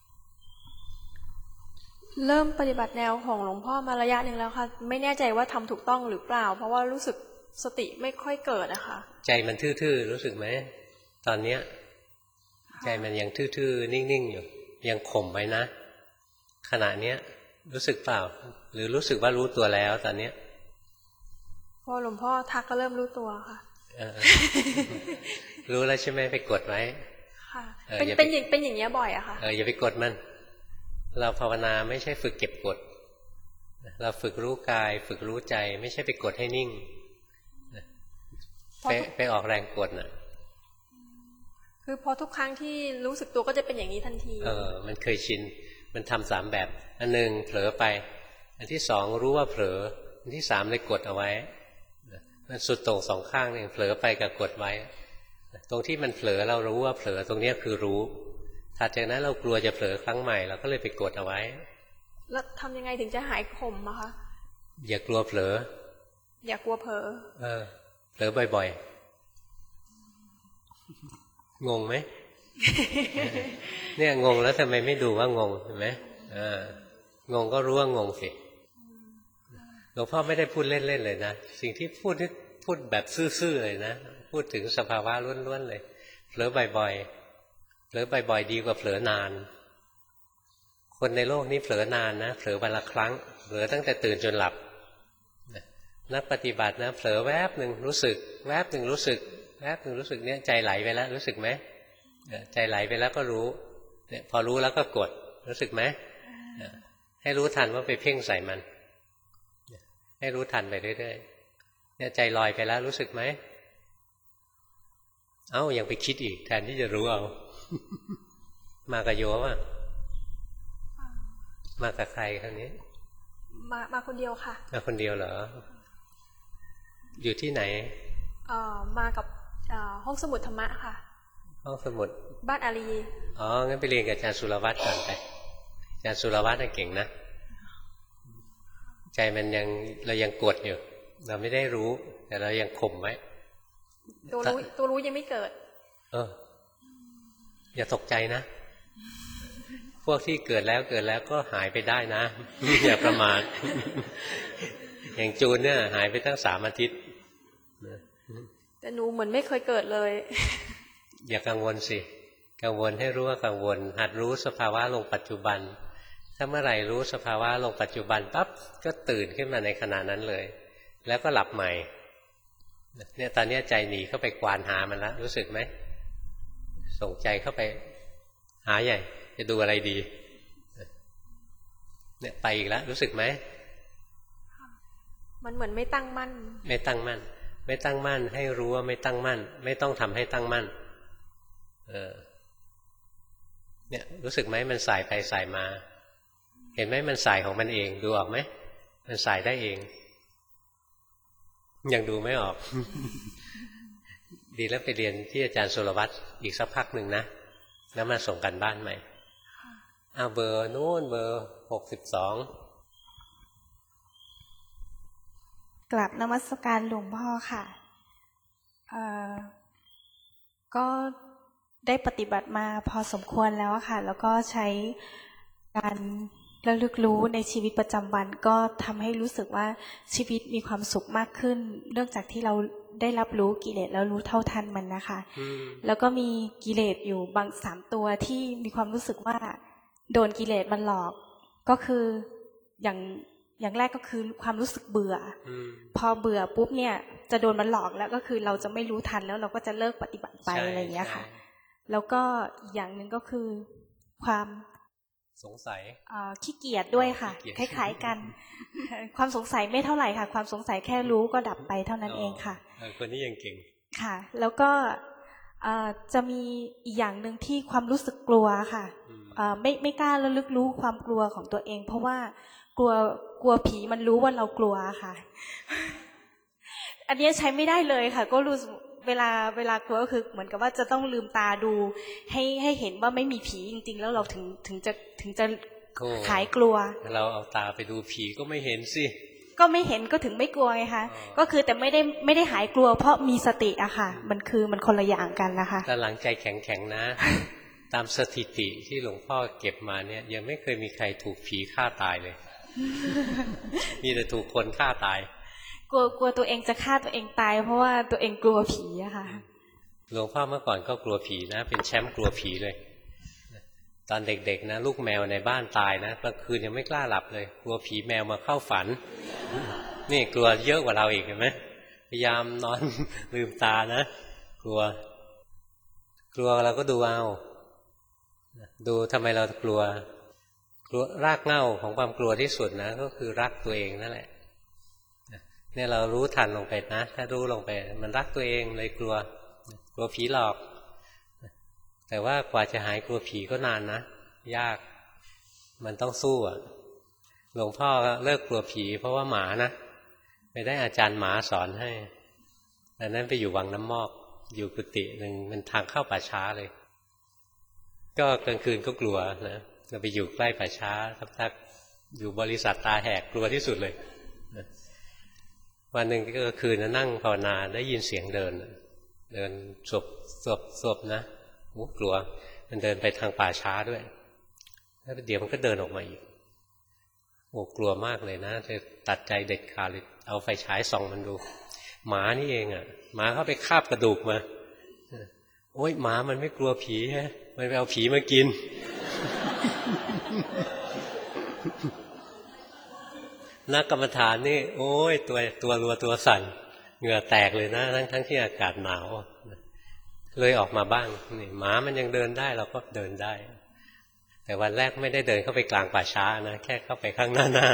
เริ่มปฏิบัติแนวของหลวงพ่อมาระยะหนึ่งแล้วค่ะไม่แน่ใจว่าทำถูกต้องหรือเปล่าเพราะว่ารู้สึกสติไม่ค่อยเกิดนะคะใจมันทื่อๆรู้สึกไหมตอนเนี้ยใจมันยังทื่อๆนิ่งๆอยู่ยังข่มไว้นะขณะเนี้ยรู้สึกเปล่าหรือรู้สึกว่ารู้ตัวแล้วตอนเนี้ยพอหลวงพ่อทักก็เริ่มรู้ตัวค่ะรู้แล้วใช่ไหมไปกดไว้ค่ะเป็นเป็นอย่างเป็นอย่างเงี้ยบ่อยอะค่ะเอออย่าไปกดมันเราภาวนาไม่ใช่ฝึกเก็บกดเราฝึกรู้กายฝึกรู้ใจไม่ใช่ไปกดให้นิ่งไปไปออกแรงกดน่ะคือพอทุกครั้งที่รู้สึกตัวก็จะเป็นอย่างนี้ทันทีเออมันเคยชินมันทำสามแบบอันหนึ่งเผลอไปอันที่สองรู้ว่าเผลออันที่สามเลยกดเอาไว้มันสุดโต่งสองข้างเนี่ยเผลอไปกับกดไว้ตรงที่มันเผลอเรารู้ว่าเผลอตรงนี้คือรู้ถัดจากนั้นเรากลัวจะเผลอครั้งใหม่เราก็เลยไปกดเอาไว้แล้วทำยังไงถึงจะหายข่มอะคะอย่ากลัวเผลออย่ากลัวเผลอเออเผลอบ่อยๆงงไหม เนี่ยงงแล้วทำไมไม่ดูว่างงเห็นไหมอ่างงก็รู้ว่างงสิหลวงพ่อไม่ได้พูดเล่นๆเลยนะสิ่งที่พูดนี่พูดแบบซื่อๆเลยนะพูดถึงสภาวะล้วนๆเลยเผลอบ่อยๆเผลอบ่อยๆดีกว่าเผลอนานคนในโลกนี้เผลอนานนะเผลอวันละครั้งเผลอตั้งแต่ตื่นจนหลับนักปฏิบัตินะเผลอแวบหนึ่งรู้สึกแวบหนึ่งรู้สึกแวบหนึ่งรู้สึกเนี่ยใจไหลไปแล้วรู้สึกไหมใจไหลไปแล้วก็รู้เนี่ยพอรู้แล้วก็กดรู้สึกไหมให้รู้ทันว่าไปเพ่งใส่มันให้รู้ทันไปเรื่อยๆเนี่ยใจลอยไปแล้วรู้สึกไหมเอ้ายังไปคิดอีกแทนที่จะรู้เอามากับโยว่ะมากับใครครั้งนี้มามาคนเดียวค่ะมาคนเดียวเหรออยู่ที่ไหนเอ่อมากับห้องสมุดธรรมะค่ะห้องสมุดบ้านอารีอ๋องั้นไปเรียนกับอาจารย์สุรวัตรก่อนไปอาจารย์สุรวัตรน่ะเก่งนะใจมันยังเรายังกดอยู่เราไม่ได้รู้แต่เรายังข่มไว้ตัวรู้ตัวรู้ยังไม่เกิดเอออย่าตกใจนะพวกที่เกิดแล้วเกิดแล้วก็หายไปได้นะอย่าประมาทอย่างจูนเนี่ยหายไปตั้งสามอาทิตย์แต่หนูเหมือนไม่เคยเกิดเลยอย่ากังวลสิกังวลให้รู้ว่ากังวลหัดรู้สภาวะลงปัจจุบันถ้าเมื่อไหร่รู้สภาวะลงปัจจุบันปั๊บก็ตื่นขึ้นมาในขณะนั้นเลยแล้วก็หลับใหม่เนี่ยตอนนี้ใจหนีเข้าไปกวานหามันแล้วรู้สึกไหมส่งใจเข้าไปหาใหญ่จะดูอะไรดีเนี่ยไปอีกแล้วรู้สึกไหมมันเหมือนไม่ตั้งมั่นไม่ตั้งมั่นไม่ตั้งมั่นให้รู้ว่าไม่ตั้งมั่นไม่ต้องทำให้ตั้งมั่นเออเนี่ยรู้สึกไหมมันสายไปสายมาเห็นไหมมันสายของมันเองดูออกไหมมันสายได้เองยังดูไม่ออก ดีแล้วไปเรียนที่อาจารย์สุรวัตรอีกสักพักหนึ่งนะแล้วมาส่งกันบ้านใหม่เอาเบอร์นู้นเบอร์หกสิบสองกลับนมัสการหลวงพ่อค่ะเอ่อก็ได้ปฏิบัติมาพอสมควรแล้วค่ะแล้วก็ใช้การระลึกรู้ในชีวิตประจำวันก็ทำให้รู้สึกว่าชีวิตมีความสุขมากขึ้นเนื่องจากที่เราได้รับรู้กิเลสแล้วรู้เท่าทันมันนะคะแล้วก็มีกิเลสอยู่บางสามตัวที่มีความรู้สึกว่าโดนกิเลสมันหลอกก็คืออย่างอย่างแรกก็คือความรู้สึกเบื่อพอเบื่อปุ๊บเนี่ยจะโดนมันหลอกแล้วก็คือเราจะไม่รู้ทันแล้วเราก็จะเลิกปฏิบัติไปอะไรอย่างเงี้ยค่ะแล้วก็อีกอย่างหนึ่งก็คือความสงสัยขี้เกียจด้วยค่ะคล้ายๆกันความสงสัยไม่เท่าไหร่ค่ะความสงสัยแค่รู้ก็ดับไปเท่านั้นเองค่ะคนนี้ยังเก่งค่ะแล้วก็จะมีอีกอย่างหนึ่งที่ความรู้สึกกลัวค่ะไม่ไม่กล้าระลึกรู้ความกลัวของตัวเองเพราะว่ากลัวกลัวผีมันรู้ว่าเรากลัวค่ะอันนี้ใช้ไม่ได้เลยค่ะก็รู้เวลาเวลากลัวก็คือเหมือนกับว่าจะต้องลืมตาดูให้ให้เห็นว่าไม่มีผีจริงๆแล้วเราถึงถึงจะถึงจะหายกลัวเราเอาตาไปดูผีก็ไม่เห็นสิก็ไม่เห็นก็ถึงไม่กลัวไงคะก็คือแต่ไม่ได้ไม่ได้หายกลัวเพราะมีสติอะค่ะมันคือมันคนละอย่างกันนะคะแต่หลังใจแข็งๆนะตามสถิติที่หลวงพ่อเก็บมาเนี่ยยังไม่เคยมีใครถูกผีฆ่าตายเลยมีแต่ถูกคนฆ่าตายกลัวกลัวตัวเองจะฆ่าตัวเองตายเพราะว่าตัวเองกลัวผีอะค่ะหลวงพ่อเมื่อก่อนก็กลัวผีนะเป็นแชมป์กลัวผีเลยตอนเด็กๆนะลูกแมวในบ้านตายนะกลางคืนยังไม่กล้าหลับเลยกลัวผีแมวมาเข้าฝันนี่กลัวเยอะกว่าเราอีกเห็นไหมพยายามนอนลืมตานะกลัวกลัวเราก็ดูเอาดูทำไมเรากลัวกลัวรากเหง้าของความกลัวที่สุดนะก็คือรักตัวเองนั่นแหละเนี่ยเรารู้ทันลงไปนะถ้ารู้ลงไปมันรักตัวเองเลยกลัวกลัวผีหลอกแต่ว่ากว่าจะหายกลัวผีก็นานนะยากมันต้องสู้อ่ะหลวงพ่อเลิกกลัวผีเพราะว่าหมานะไปได้อาจารย์หมาสอนให้ตอนนั้นไปอยู่วังน้ำมอกอยู่กุฏิหนึ่งมันทางเข้าป่าช้าเลยก็กลางคืนก็กลัวนะเราไปอยู่ใกล้ป่าช้าทักๆอยู่บริษัทตาแหกกลัวที่สุดเลยวันหนึ่งก็คืนนะนั่งภาวนาได้ยินเสียงเดินเดินสวบสวบสวบนะโอ้กลัวมันเดินไปทางป่าช้าด้วยแล้วเดี๋ยวมันก็เดินออกมาอีกโอ้กลัวมากเลยนะจะตัดใจเด็ดขาดเลยเอาไฟฉายส่องมันดูหมานี่เองอ่ะหมาเข้าไปคาบกระดูกมาโอ้ยหมามันไม่กลัวผีฮะมันไปเอาผีมากิน นักกรรมฐานนี่โอ้ยตัวตัวรัวตัวสั่นเหงื่อแตกเลยนะทั้งทั้งที่อากาศหนาวเลยออกมาบ้างนี่หมามันยังเดินได้เราก็เดินได้แต่วันแรกไม่ได้เดินเข้าไปกลางป่าช้านะแค่เข้าไปข้างหน้าหน้า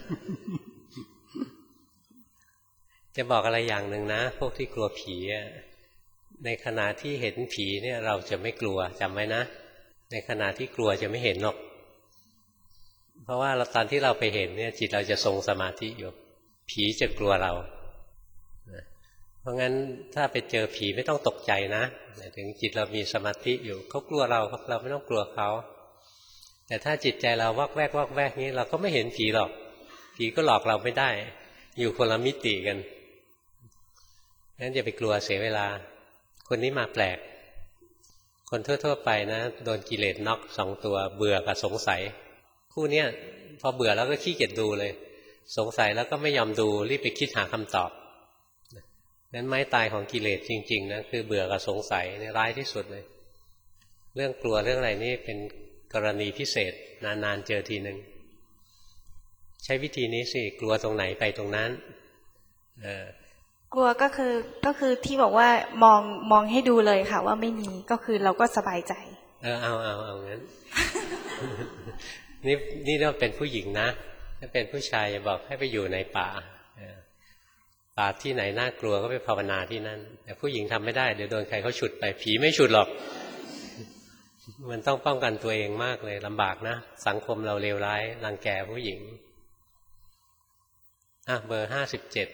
จะบอกอะไรอย่างหนึ่งนะพวกที่กลัวผีในขณะที่เห็นผีเนี่ยเราจะไม่กลัวจำไว้นะในขณะที่กลัวจะไม่เห็นหรอกเพราะว่าตอนที่เราไปเห็นเนี่ยจิตเราจะทรงสมาธิอยู่ผีจะกลัวเราเพราะงั้นถ้าไปเจอผีไม่ต้องตกใจนะถึงจิตเรามีสมาธิอยู่เขากลัวเราเราไม่ต้องกลัวเขาแต่ถ้าจิตใจเราวักแวกวักแวกนี้เราก็ไม่เห็นผีหรอกผีก็หลอกเราไม่ได้อยู่คนละมิติกันงั้นอย่าไปกลัวเสียเวลาคนนี้มาแปลกคนทั่วๆไปนะโดนกิเลสน็อกสองตัวเบื่อกับสงสัยคู่เนี้ยพอเบื่อแล้วก็ขี้เกียจดูเลยสงสัยแล้วก็ไม่ยอมดูรีบไปคิดหาคำตอบนั้นไม้ตายของกิเลสจริงๆนะคือเบื่อกับสงสัยนี่ร้ายที่สุดเลยเรื่องกลัวเรื่องอะไรนี่เป็นกรณีพิเศษนานๆเจอทีนึงใช้วิธีนี้สิกลัวตรงไหนไปตรงนั้นเออกลัวก็คือก็คือที่บอกว่ามองมองให้ดูเลยค่ะว่าไม่มีก็คือเราก็สบายใจเออเอาเอาเอางั้น นี่นี่เราเป็นผู้หญิงนะถ้าเป็นผู้ชายจะบอกให้ไปอยู่ในป่าป่าที่ไหนน่ากลัวก็ไปภาวนาที่นั่นแต่ผู้หญิงทำไม่ได้เดี๋ยวโดนใครเขาฉุดไปผีไม่ฉุดหรอกมันต้องป้องกันตัวเองมากเลยลำบากนะสังคมเราเลวร้ายรังแกผู้หญิงอ่ะเบอร์ห้าสิบเจ็ด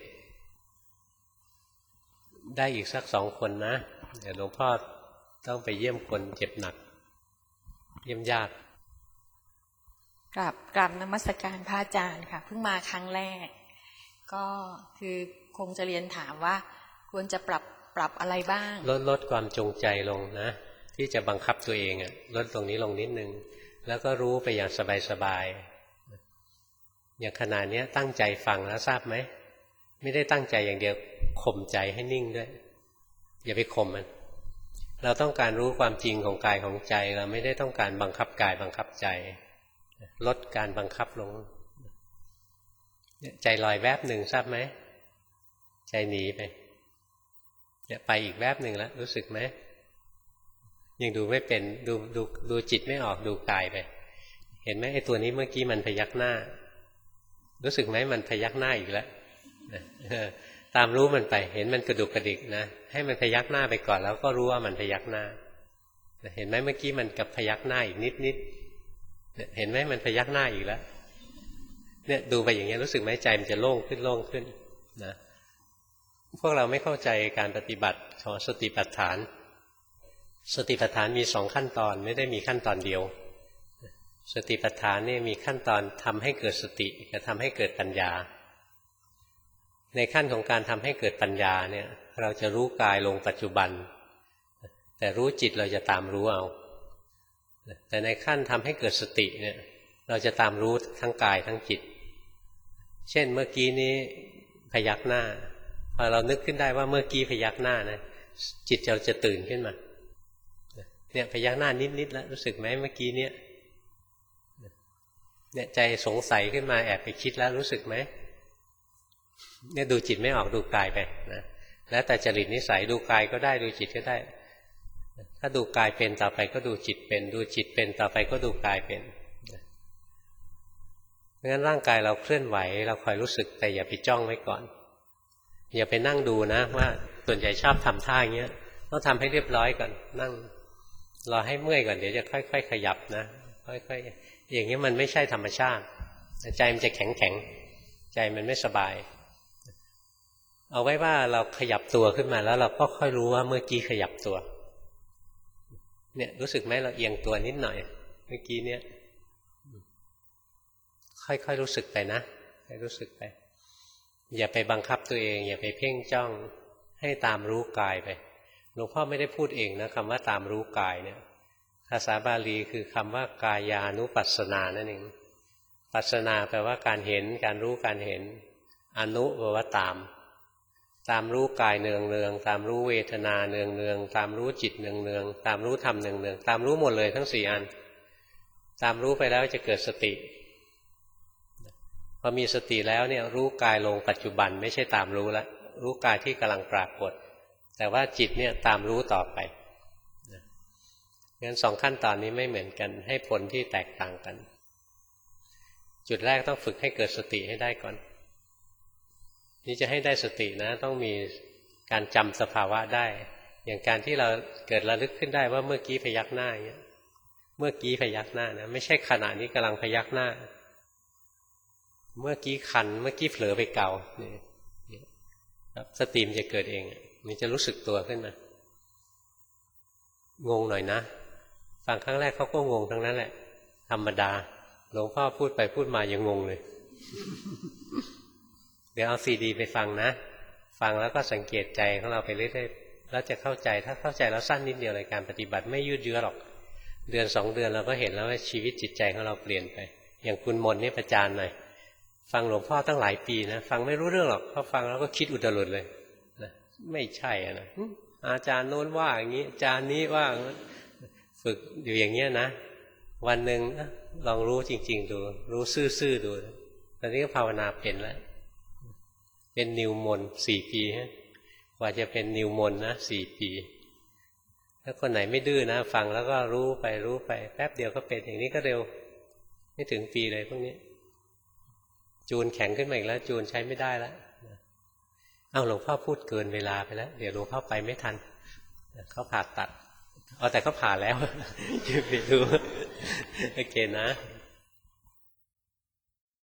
ได้อีกสักสองคนนะเดี๋ยวหลวงพ่อต้องไปเยี่ยมคนเจ็บหนักเยี่ยมญาติกราบกราบนมัสการพระอาจารย์ค่ะเพิ่งมาครั้งแรกก็คือคงจะเรียนถามว่าควรจะปรับปรับอะไรบ้างลดลดความจงใจลงนะที่จะบังคับตัวเองอะลดตรงนี้ลงนิดนึงแล้วก็รู้ไปอย่างสบายๆอย่างขนาดนี้ตั้งใจฟังแล้วทราบไหมไม่ได้ตั้งใจอย่างเดียวข่มใจให้นิ่งด้วยอย่าไปข่มมันเราต้องการรู้ความจริงของกายของใจเราไม่ได้ต้องการบังคับกายบังคับใจลดการบังคับลงใจลอยแวบหนึ่งทราบไหมใจหนีไปเนี่ยไปอีกแวบหนึ่งแล้วรู้สึกไหมยังดูไม่เป็นดูดูดูจิตไม่ออกดูกายไปเห็นไหมไอ้ตัวนี้เมื่อกี้มันพยักหน้ารู้สึกไหมมันพยักหน้าอีกแล้วตามรู้มันไปเห็นมันกระดุกกระดิกนะให้มันพยักหน้าไปก่อนแล้วก็รู้ว่ามันพยักหน้าเห็นไหมเมื่อกี้มันกับพยักหน้าอีกนิดนิดเห็นไหมมันพยักหน้าอีกแล้วเนี่ยดูไปอย่างเงี้ยรู้สึกไหมใจมันจะโล่งขึ้นโล่งขึ้นนะพวกเราไม่เข้าใจการปฏิบัติของสติปัฏฐานสติปัฏฐานมีสองขั้นตอนไม่ได้มีขั้นตอนเดียวสติปัฏฐานนี่มีขั้นตอนทำให้เกิดสติกับทำให้เกิดปัญญาในขั้นของการทำให้เกิดปัญญาเนี่ยเราจะรู้กายลงปัจจุบันแต่รู้จิตเราจะตามรู้เอาแต่ในขั้นทำให้เกิดสติเนี่ยเราจะตามรู้ทั้งกายทั้งจิตเช่นเมื่อกี้นี้พยักหน้าพอเรานึกขึ้นได้ว่าเมื่อกี้พยักหน้านะจิตเราจะตื่นขึ้นมาเนี่ยพยักหน้านิดๆแล้วรู้สึกไหมเมื่อกี้เนี่ยเนี่ยใจสงสัยขึ้นมาแอบไปคิดแล้วรู้สึกไหมเนี่ยดูจิตไม่ออกดูกายไปนะแล้วแต่จริตนิสัยดูกายก็ได้ดูจิตก็ได้ถ้าดูกายเป็นต่อไปก็ดูจิตเป็นดูจิตเป็นต่อไปก็ดูกายเป็นเพราะฉะนั้นร่างกายเราเคลื่อนไหวเราคอยรู้สึกแต่อย่าไปจ้องไว้ก่อนอย่าไปนั่งดูนะว่าส่วนใหญ่ชอบทำท่าอย่างเงี้ยต้องทำให้เรียบร้อยก่อนนั่งรอให้เมื่อยก่อนเดี๋ยวจะค่อยๆขยับนะค่อยๆอย่างนี้มันไม่ใช่ธรรมชาติใจมันจะแข็งแข็งใจมันไม่สบายเอาไว้ว่าเราขยับตัวขึ้นมาแล้วเราก็ค่อยรู้ว่าเมื่อกี้ขยับตัวเนี่ยรู้สึกไหมเราเอียงตัวนิดหน่อยเมื่อกี้เนี่ยค่อยๆรู้สึกไปนะให้รู้สึกไปอย่าไปบังคับตัวเองอย่าไปเพ่งจ้องให้ตามรู้กายไปหลวงพ่อไม่ได้พูดเองนะคำว่าตามรู้กายเนี่ยภาษาบาลีคือคำว่ากายานุปัสสนานั่นเองปัสสนาแปลว่าการเห็นการรู้การเห็นอนุแปลว่าตามตามรู้กายเนืองเนืองตามรู้เวทนาเนืองเนืองตามรู้จิตเนืองเนืองตามรู้ธรรมเนืองเนืองตามรู้หมดเลยทั้งสี่อันตามรู้ไปแล้วจะเกิดสติพอมีสติแล้วเนี่ยรู้กายลงปัจจุบันไม่ใช่ตามรู้แล้วรู้กายที่กำลังปรากฏแต่ว่าจิตเนี่ยตามรู้ต่อไปงั้นสองขั้นตอนนี้ไม่เหมือนกันให้ผลที่แตกต่างกันจุดแรกต้องฝึกให้เกิดสติให้ได้ก่อนนี่จะให้ได้สตินะต้องมีการจำสภาวะได้อย่างการที่เราเกิดระลึกขึ้นได้ว่าเมื่อกี้พยักหน้าอย่างเงี้ยเมื่อกี้พยักหน้านะไม่ใช่ขณะนี้กำลังพยักหน้าเมื่อกี้คันเมื่อกี้เผลอไปเกาเนี่ยสติมันจะเกิดเองมันจะรู้สึกตัวขึ้นมางงหน่อยนะฟังครั้งแรกเขาก็งงทั้งนั้นแหละธรรมดาหลวงพ่อพูดไปพูดมายังงงเลย เดี๋ยวเอาซีดีไปฟังนะฟังแล้วก็สังเกตใจของเราไปเรื่อยๆแล้วจะเข้าใจถ้าเข้าใจแล้วสั้นนิดเดียวในการปฏิบัติไม่ยืดเยื้อหรอกเดือนสองเดือนเราก็เห็นแล้วว่าชีวิตจิตใจของเราเปลี่ยนไปอย่างคุณมนนี่ประจานหน่อยฟังหลวงพ่อตั้งหลายปีนะฟังไม่รู้เรื่องหรอกพอฟังแล้วก็คิดอุตรุดเลยนะไม่ใช่นะอาจารย์โน้นว่าอย่างนี้อาจารย์นี้ว่าฝึกอยู่อย่างเงี้ยนะวันหนึ่งลองรู้จริงๆดูรู้ซื่อๆดูตอนนี้ก็ภาวนาเป็นแล้วเป็นนิวมนสี่ปีฮะกว่าจะเป็นนิวมนนะสี่ปีถ้าคนไหนไม่ดื้อนะฟังแล้วก็รู้ไปรู้ไปแป๊บเดียวก็เป็นอย่างนี้ก็เร็วไม่ถึงปีเลยพวกนี้จูนแข็งขึ้นมาอีกแล้วจูนใช้ไม่ได้แล้วเอ้าหลวงพ่อพูดเกินเวลาไปแล้วเดี๋ยวหลวงพ่อไปไม่ทันเขาผ่าตัดเอาแต่เขาผ่าแล้วยืนไปดูโอเคนะ